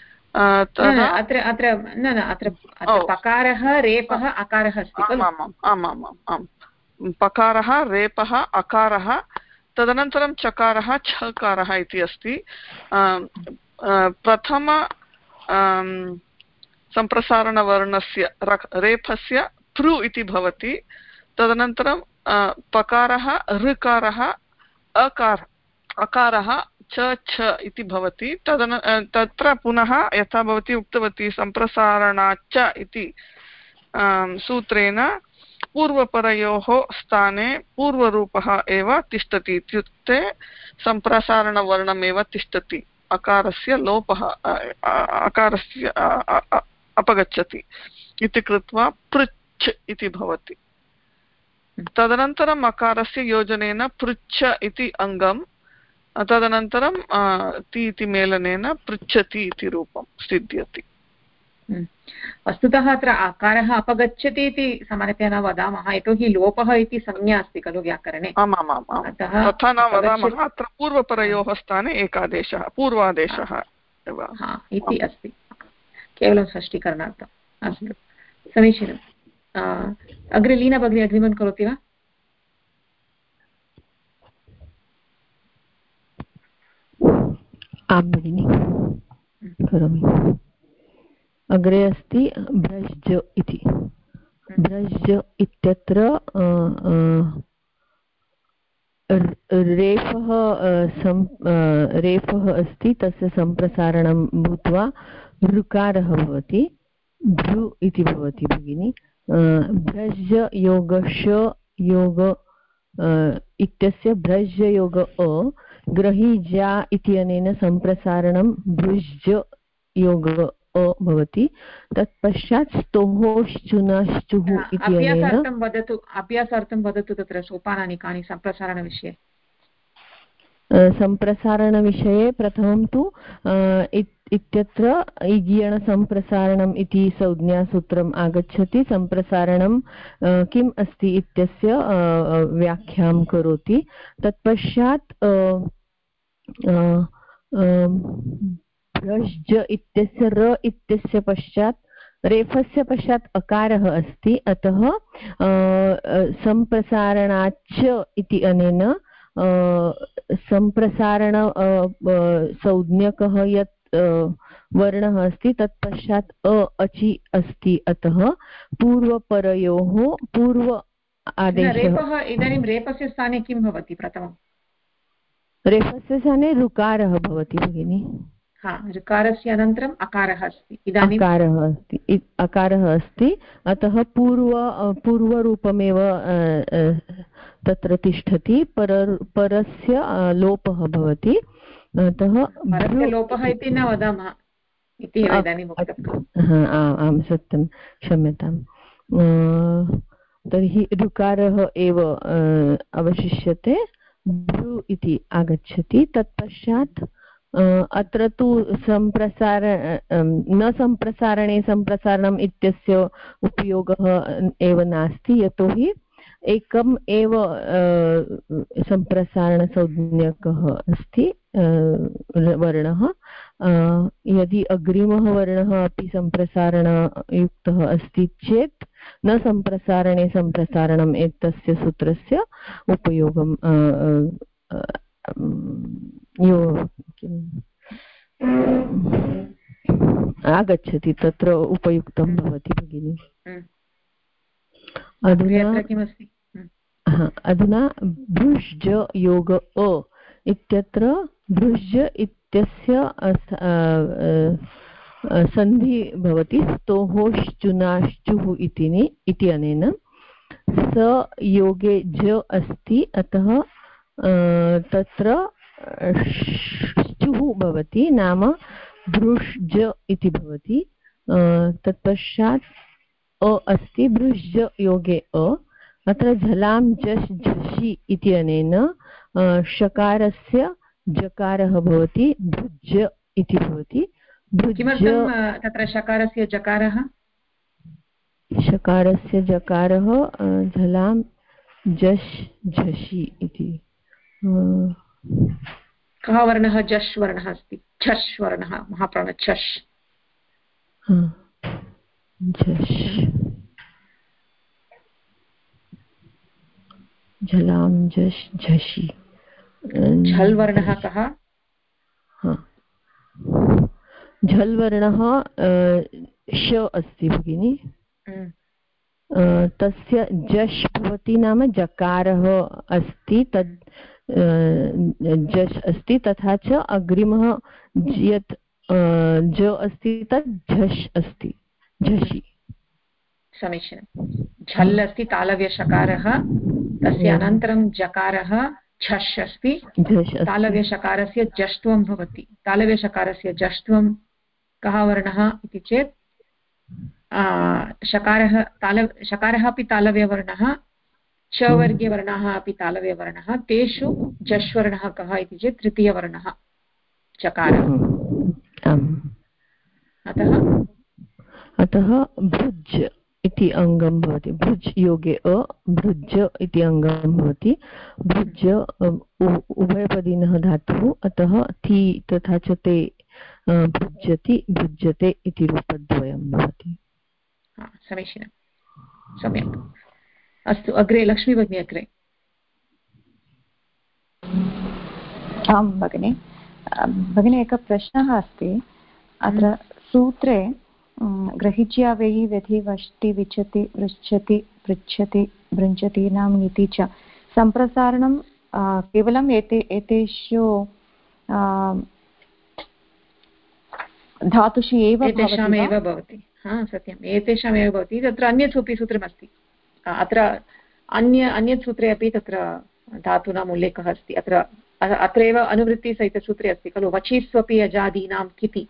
अत्र पकारः रेपः अकारः अस्ति खलु? आम्, पकारः रेपः अकारः, तदनन्तरं चकारः छकारः इति अस्ति। प्रथम सम्प्रसारणवर्णस्य रेफस्य पृ इति भवति। तदनन्तरं पकारः ऋकारः अकारः च इति भवति। तत्र पुनः यथा भवती उक्तवती सम्प्रसारणाच्च इति सूत्रेण पूर्वपरयोः स्थाने पूर्वरूपः एव तिष्ठति, इत्युक्ते सम्प्रसारणवर्णमेव तिष्ठति। अकारस्य लोपः अकारस्य अपगच्छति इति कृत्वा पृच्छ इति भवति। तदनन्तरम् अकारस्य योजनेन पृच्छ इति अङ्गं, तदनन्तरं ति इति मेलनेन पृच्छति इति रूपं सिद्ध्यति। वस्तुतः अत्र आकारः अपगच्छति इति सामान्यतया न वदामः, यतोहि लोपः इति संज्ञा अस्ति खलु व्याकरणे। अतः तथा न वदामः, अत्र पूर्वपरयोः स्थाने एकादेशः पूर्वादेशः इति अस्ति, केवलं स्पष्टीकरणार्थम्। अस्तु, समीचीनम्। अग्रे लीना भगिनी अग्रिमं करोति वा? आम् भगिनि, करोमि। अग्रे अस्ति भ्रज् इति। भ्रज् इत्यत्र रेफः अस्ति, तस्य सम्प्रसारणं भूत्वा ऋकारः भवति, भ्रु इति भवति भगिनि। भ्रज् योगश योग इत्यस्य भ्रज् योग अ ग्रहीजा इत्यनेन सम्प्रसारणं भृज् योग अ भवति। तत्पश्चात् स्तोश्चुनश्चुः इत्यनेन अभ्यासार्थं वदतु तत्र सोपानानि कानि सम्प्रसारणविषये। सम्प्रसारणविषये प्रथमं तु इत्यत्र इगीयणसम्प्रसारणम् इति संज्ञासूत्रम् आगच्छति। सम्प्रसारणं किम् अस्ति इत्यस्य व्याख्यां करोति। तत्पश्चात् भ्रज् इत्यस्य र इत्यस्य पश्चात् रेफस्य पश्चात् अकारः अस्ति, अतः सम्प्रसारणाच्च इति अनेन सम्प्रसारण संज्ञकः यत् वर्णः अस्ति तत्पश्चात् अचि अस्ति, अतः पूर्वपरयोः पूर्व आदेशः। इदानीं रेफस्य स्थाने किं भवति? प्रथमं रेफस्य स्थाने ऋकारः भवति भगिनि। ऋकारस्य अनन्तरम् अकारः अस्ति। इदानीं अकारः अस्ति, अतः पूर्वरूपमेव तत्र तिष्ठति। परस्य लोपः भवति, अतः लोपः इति न वदामः इति एव इदानीम् उक्तम्। आम् सत्यं, क्षम्यताम्। तर्हि ऋकारः एव अवशिष्यते, भ्रू इति आगच्छति। तत्पश्चात् अत्र तु न सम्प्रसारणे सम्प्रसारणम् इत्यस्य उपयोगः एव नास्ति, यतोहि एकम् एव सम्प्रसारणसंज्ञकः अस्ति वर्णः। यदि अग्रिमः वर्णः अपि सम्प्रसारणयुक्तः अस्ति चेत् न सम्प्रसारणे सम्प्रसारणम् एतस्य सूत्रस्य उपयोगं आगच्छति, तत्र उपयुक्तं भवति भगिनि। अधुना भृज् योग अ इत्यत्र भृज् इत्यस्य सन्धि भवति स्तोश्चुनाश्चुः इति अनेन। स योगे ज अस्ति, अतः तत्र श्चुः भवति, नाम भृज् इति भवति। तत्पश्चात् अ अस्ति, भृज् योगे अ। अत्र झलां झष् झषि इति अनेन षकारस्य जकारः भवति, भृज् इति भवति। किमर्थं तत्र षकारस्य जकारः? षकारस्य जकारः झलां झष् झषि इति। कः वर्णः? झष् वर्णः अस्ति, झष् वर्णः, महाप्राण झष्। झलां झष् झषि। झल् वर्णः कः? झल् वर्णः श अस्ति भगिनि। तस्य झष् भवति, नाम जकारः अस्ति, तद् झष् अस्ति। तथा च अग्रिमः यत् ज अस्ति तत् झष् अस्ति, झषि। समीचीनं। झल् अस्ति तालव्यषकारः, तस्य अनन्तरं जकारः झष् अस्ति। तालव्यषकारस्य जष्ट्वं भवति। तालव्यषकारस्य जष्ट्वं कः वर्णः इति चेत् शकारः अपि तालव्यवर्णः, च वर्गे वर्णाः अपि तालव्यवर्णः। तेषु जश्वर्णः कः इति चेत् तृतीयवर्णः चकारः। अतः अतः भुज् इति अङ्गं भवति। भुज् योगे भुज् इति अङ्गं भवति। भुज् उभयपदिनः धातुः, अतः ति तथा च ते भुज्यति भुज्यते इति रूपद्वयं भवति। समीचीनं, सम्यक्। अस्तु, अग्रे लक्ष्मी भगिनी। अग्रे आं भगिनि। भगिनी, एकः प्रश्नः अस्ति अत्र सूत्रे ग्रहीच्या वेयि व्यधि वष्टि विचति पृच्छति पृच्छति भृञ्चतीनां नीति च सम्प्रसारणं केवलम् एतेषु धातुषु एव भवति। सत्यम्, एतेषामेव भवति। तत्र अन्यत् अपि सूत्रमस्ति। अत्र अन्यत् सूत्रे अपि तत्र धातूनाम् उल्लेखः अस्ति। अत्रैव अनुवृत्तिसहितसूत्रे अस्ति खलु, वचीस्वपि अजादीनां किति,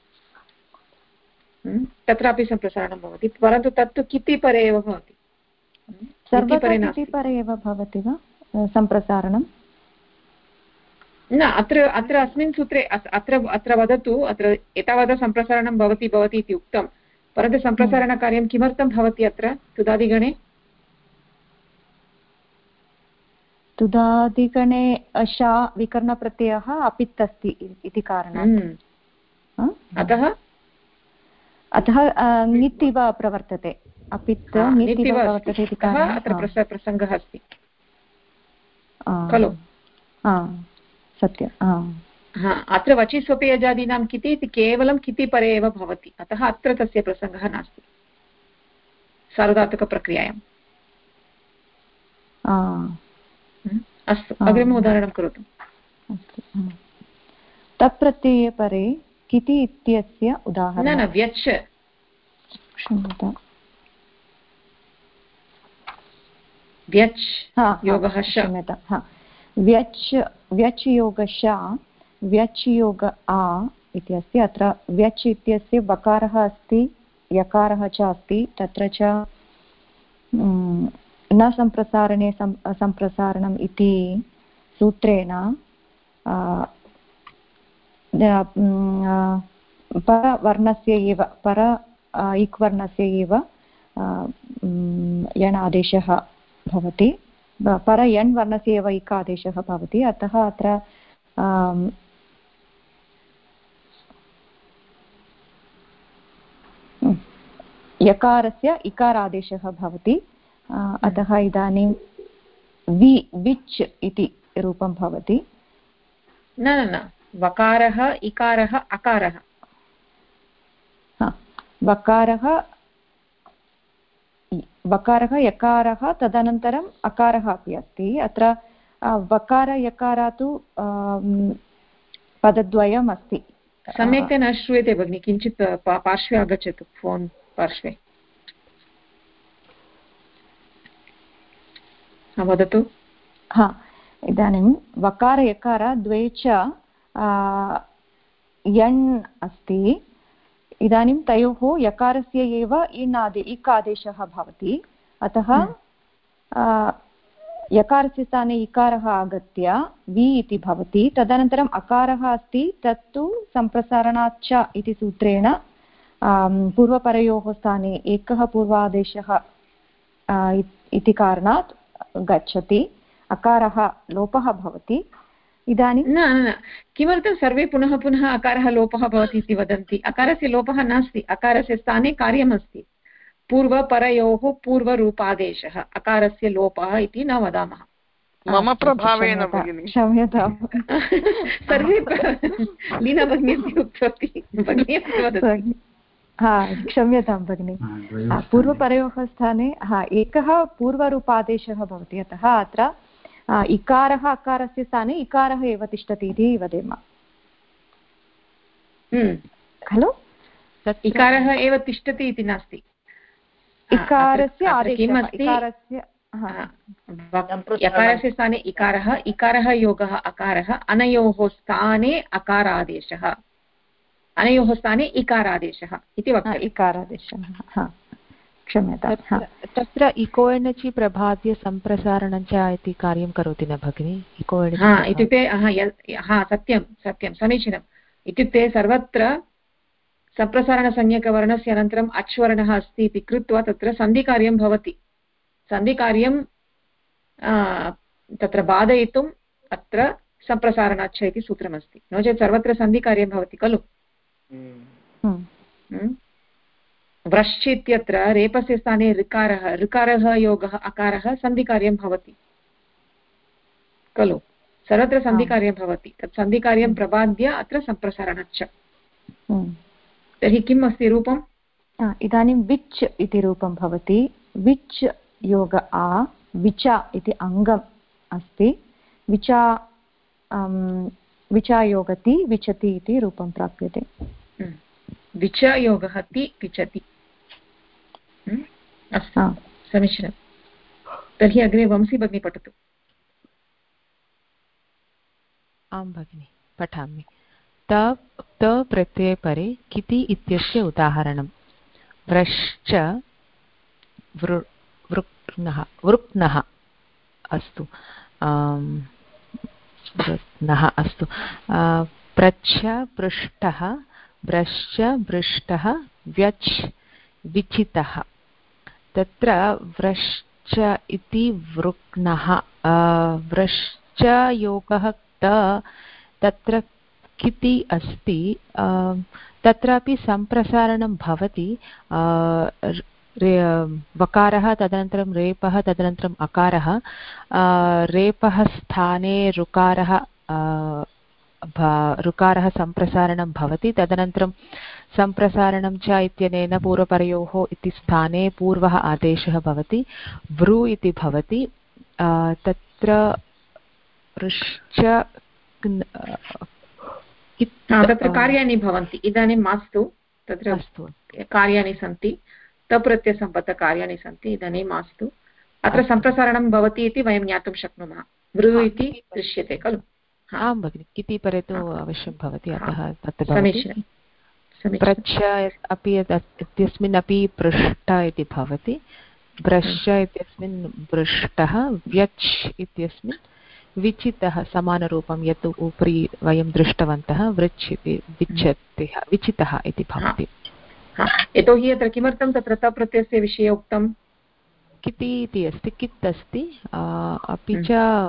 तत्रापि सम्प्रसारणं भवति, परन्तु तत्तु किति परे एव भवति। किति परे एव भवति वा सम्प्रसारणं? न, अत्र अस्मिन् सूत्रे अत्र वदतु, अत्र एतावता सम्प्रसारणं भवति भवति इति उक्तं, परन्तु सम्प्रसारणकार्यं किमर्थं भवति अत्र तुदादिगणे? तुदादिगणे शा विकरणप्रत्ययः अपित् अस्ति इति कारणात्। अतः ङित् इव प्रवर्तते। अपित् ङित् इव प्रवर्तते इति कारणात् अत्र प्रसङ्गः अस्ति खलु। सत्यम्। अत्र वचीस्वपि अजादीनां किति इति केवलं किति परे एव भवति, अतः अत्र तस्य प्रसङ्गः नास्ति सार्वधातुकप्रक्रियायाम्। अस्तु, अग्रिमम् उदाहरणं करोतु। तत्प्रत्यये परे किति इत्यस्य उदाहरणं। न, व्यच्। क्षम्यतां। व्यच् योगः श। क्षम्यतां। व्यच् योगश व्यच् योग आ इति अस्ति। अत्र व्यच् इत्यस्य वकारः अस्ति, यकारः च अस्ति। तत्र च न सम्प्रसारणे सम्प्रसारणम् इति सूत्रेण परवर्णस्य एव इक् वर्णस्य एव यण् आदेशः भवति। पर यण् वर्णस्य एव इक् आदेशः भवति। अतः अत्र यकारस्य इकारादेशः भवति। अतः इदानीं विच् इति रूपं भवति। न, वकारः इकारः अकारः। वकारः यकारः तदनन्तरम् अकारः अपि अस्ति। अत्र वकार यकार तु पदद्वयम् अस्ति। सम्यक् न श्रूयते भगिनि, किञ्चित् पार्श्वे आगच्छतु, फोन् पार्श्वे। वदतु। इदानीं वकार यकार द्वे च यण् अस्ति। इदानीं तयोः यकारस्य एव इक् आदेशः भवति। अतः यकारस्य स्थाने इकारः आगत्य वि इति भवति। तदनन्तरम् अकारः अस्ति, तत्तु सम्प्रसारणात् च इति सूत्रेण पूर्वपरयोः स्थाने एकः पूर्वादेशः इति कारणात् गच्छति। अकारः लोपः भवति। इदानीं न, किमर्थं सर्वे पुनः पुनः अकारः लोपः भवति इति वदन्ति? अकारस्य लोपः नास्ति, अकारस्य स्थाने कार्यमस्ति। पूर्वपरयोः पूर्वरूपादेशः, अकारस्य लोपः इति न वदामः। मम प्रभावेन भगिनि, क्षम्यतां। सर्वे लीना भगिनी उक्तवती। क्षम्यतां भगिनि। पूर्वपरयोः स्थाने एकः पूर्वरूपादेशः भवति। अतः अत्र इकारः अकारस्य स्थाने इकारः एव तिष्ठति इति वदेम खलु। इकारः एव तिष्ठति इति नास्ति, इकारस्य यकारस्य स्थाने इकारः, इकारः योगः अकारः, अनयोः स्थाने अकारादेशः, अनयोः स्थाने इकारादेशः इति वक्तव्यम्। इकारादेशः, क्षम्यतां। तत्र इको एणचि प्रभाव्य सम्प्रसारणं च इति कार्यं करोति न भगिनि? इको इत्युक्ते सत्यं समीचीनम्। इत्युक्ते सर्वत्र सम्प्रसारणसंज्ञकवर्णस्य अनन्तरम् अच्वर्णः अस्ति इति कृत्वा तत्र सन्धिकार्यं भवति। सन्धिकार्यं तत्र बाधयितुम् अत्र सम्प्रसारणाच्छ इति सूत्रमस्ति। नो चेत् सर्वत्र सन्धिकार्यं भवति खलु। व्रश्च इत्यत्र रेपस्य स्थाने ऋकारः योगः अकारः सन्धिकार्यं भवति खलु। सर्वत्र सन्धिकार्यं भवति। तत् सन्धिकार्यं प्रबाद्य अत्र सम्प्रसारणच्च। तर्हि किम् अस्ति रूपम्? इदानीं विच् इति रूपं भवति। विच् योग आ विचा इति अङ्गम् अस्ति। विचायोगति विचति इति रूपं प्राप्यते। विचायोगः ति विचति। अस्तु समीचीनं। तर्हि अग्रे वंशी भगिनी पठतु। आं भगिनि पठामि। त प्रत्यये परे किति इत्यस्य उदाहरणं व्रश्च वृक्नः अस्तु वृक्नः अस्तु प्रच्छ पृष्ठः व्रश्च पृष्ठः व्यच् विचितः। तत्र व्रश्च इति वृक्नः व्रश्च योगः तत्र किति अस्ति तत्रापि सम्प्रसारणं भवति। वकारः तदनन्तरं रेपः तदनन्तरम् अकारः रेपः स्थाने ऋकारः सम्प्रसारणं भवति। तदनन्तरं सम्प्रसारणं च इत्यनेन पूर्वपरयोः इति स्थाने पूर्वः आदेशः भवति वृ इति भवति। तत्र ऋश्च तत्र कार्याणि भवन्ति। इदानीं मास्तु तत्र कार्याणि सन्ति। तप्रत्ययसम्बद्धकार्याणि सन्ति। इदानीं मास्तु अत्र सम्प्रसारणं भवति इति वयं ज्ञातुं शक्नुमः। वृ इति दृश्यते खलु। आं भगिनि किति परे तु अवश्यं भवति। अतः तत्र समीचीनं। प्रच्छ अपि इत्यस्मिन् अपि पृष्ठ इति भवति। ब्रश्च इत्यस्मिन् पृष्ठः व्यच् इत्यस्मिन् विचितः समानरूपं यत् उपरि वयं दृष्टवन्तः वृच् इति विचितः इति भवति। यतोहि अत्र किमर्थं तत्र तप्रत्ययस्य विषये उक्तं किति इति अस्ति कित् अस्ति अपि च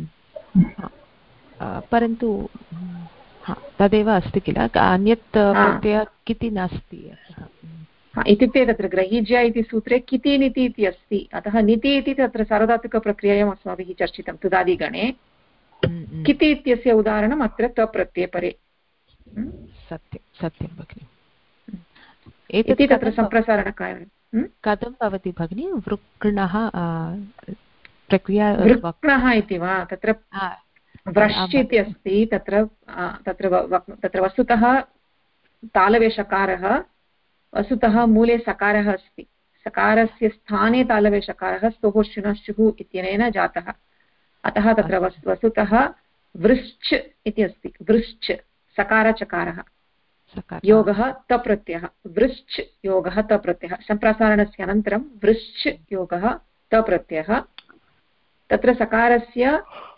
परन्तु तदेव अस्ति किल अन्यत् प्रत्ययः किति नास्ति। इत्युक्ते तत्र ग्रहीज्या इति सूत्रे किति निति इति अस्ति। अतः निति इति तत्र सार्वधातुकप्रक्रियायाम् अस्माभिः चर्चितं तुदादिगणे। किति इत्यस्य उदाहरणम् अत्र तप्रत्यये परे। सत्यं भगिनि। इति तत्र सम्प्रसारणकारणं कथं भवति भगिनि वृक्णः प्रक्रिया वृक्णः इति वा? तत्र व्रश्च इति अस्ति। तत्र वस्तुतः तालवेशकारः वस्तुतः मूले सकारः अस्ति। सकारस्य स्थाने तालवेशकारः स्तोः शुनश्चुः इत्यनेन जातः। अतः तत्र वस्तुतः वृश्च इति अस्ति। वृश्च सकारचकारः योगः तप्रत्ययः वृश्च योगः तप्रत्ययः। सम्प्रसारणस्य अनन्तरं वृश्च योगः तप्रत्ययः। तत्र सकारस्य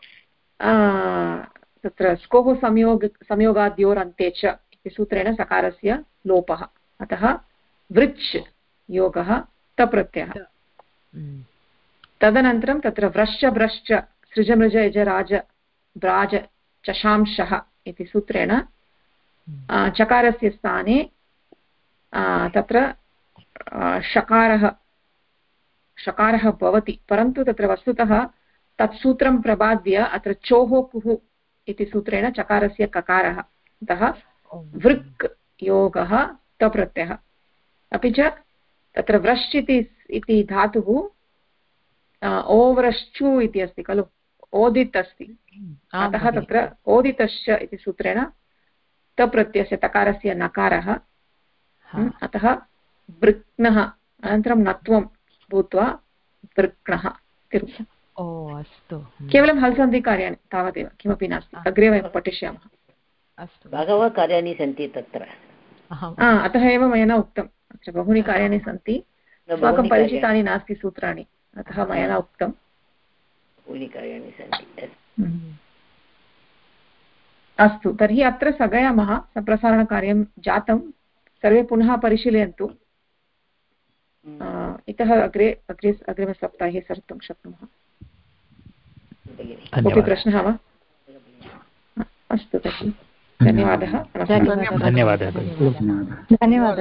तत्र स्कोः संयोगाद्योरन्ते च इति सूत्रेण सकारस्य लोपः। अतः वृच् योगः तप्रत्ययः। तदनन्तरं तत्र व्रश्च भ्रश्च सृजमृज यज राज ब्राज चशांशः इति सूत्रेण चकारस्य स्थाने तत्र शकारः भवति। परन्तु तत्र वस्तुतः तत् सूत्रं प्रबाद्य अत्र चोः कुः इति सूत्रेण चकारस्य ककारः। अतः वृक् योगः तप्रत्ययः। अपि च तत्र व्रश् इति धातुः ओव्रश्चु इति अस्ति खलु। ओदित् अस्ति। अतः तत्र ओदितश्च इति सूत्रेण तप्रत्ययस्य तकारस्य नकारः। अतः वृक्नः अनन्तरं नत्वं भूत्वा वृक्नः। अस्तु केवलं हल्सन्धिकार्याणि तावदेव किमपि नास्ति। अग्रे वयं पठिष्यामः। अस्तु बहवः कार्याणि सन्ति तत्र। अतः एव मया न उक्तम्। अत्र बहूनि कार्याणि सन्ति। अस्माकं परिचितानि नास्ति सूत्राणि। अतः मया न उक्तं। बहूनि कार्याणि सन्ति। अस्तु तर्हि अत्र स्थगयामः। सम्प्रसारणकार्यं जातं सर्वे पुनः परिशीलयन्तु इतः अग्रे अग्रिमसप्ताहे सर्तुं शक्नुमः। कोऽपि प्रश्नः वा? अस्तु तर्हि धन्यवादः। धन्यवादः। धन्यवादः।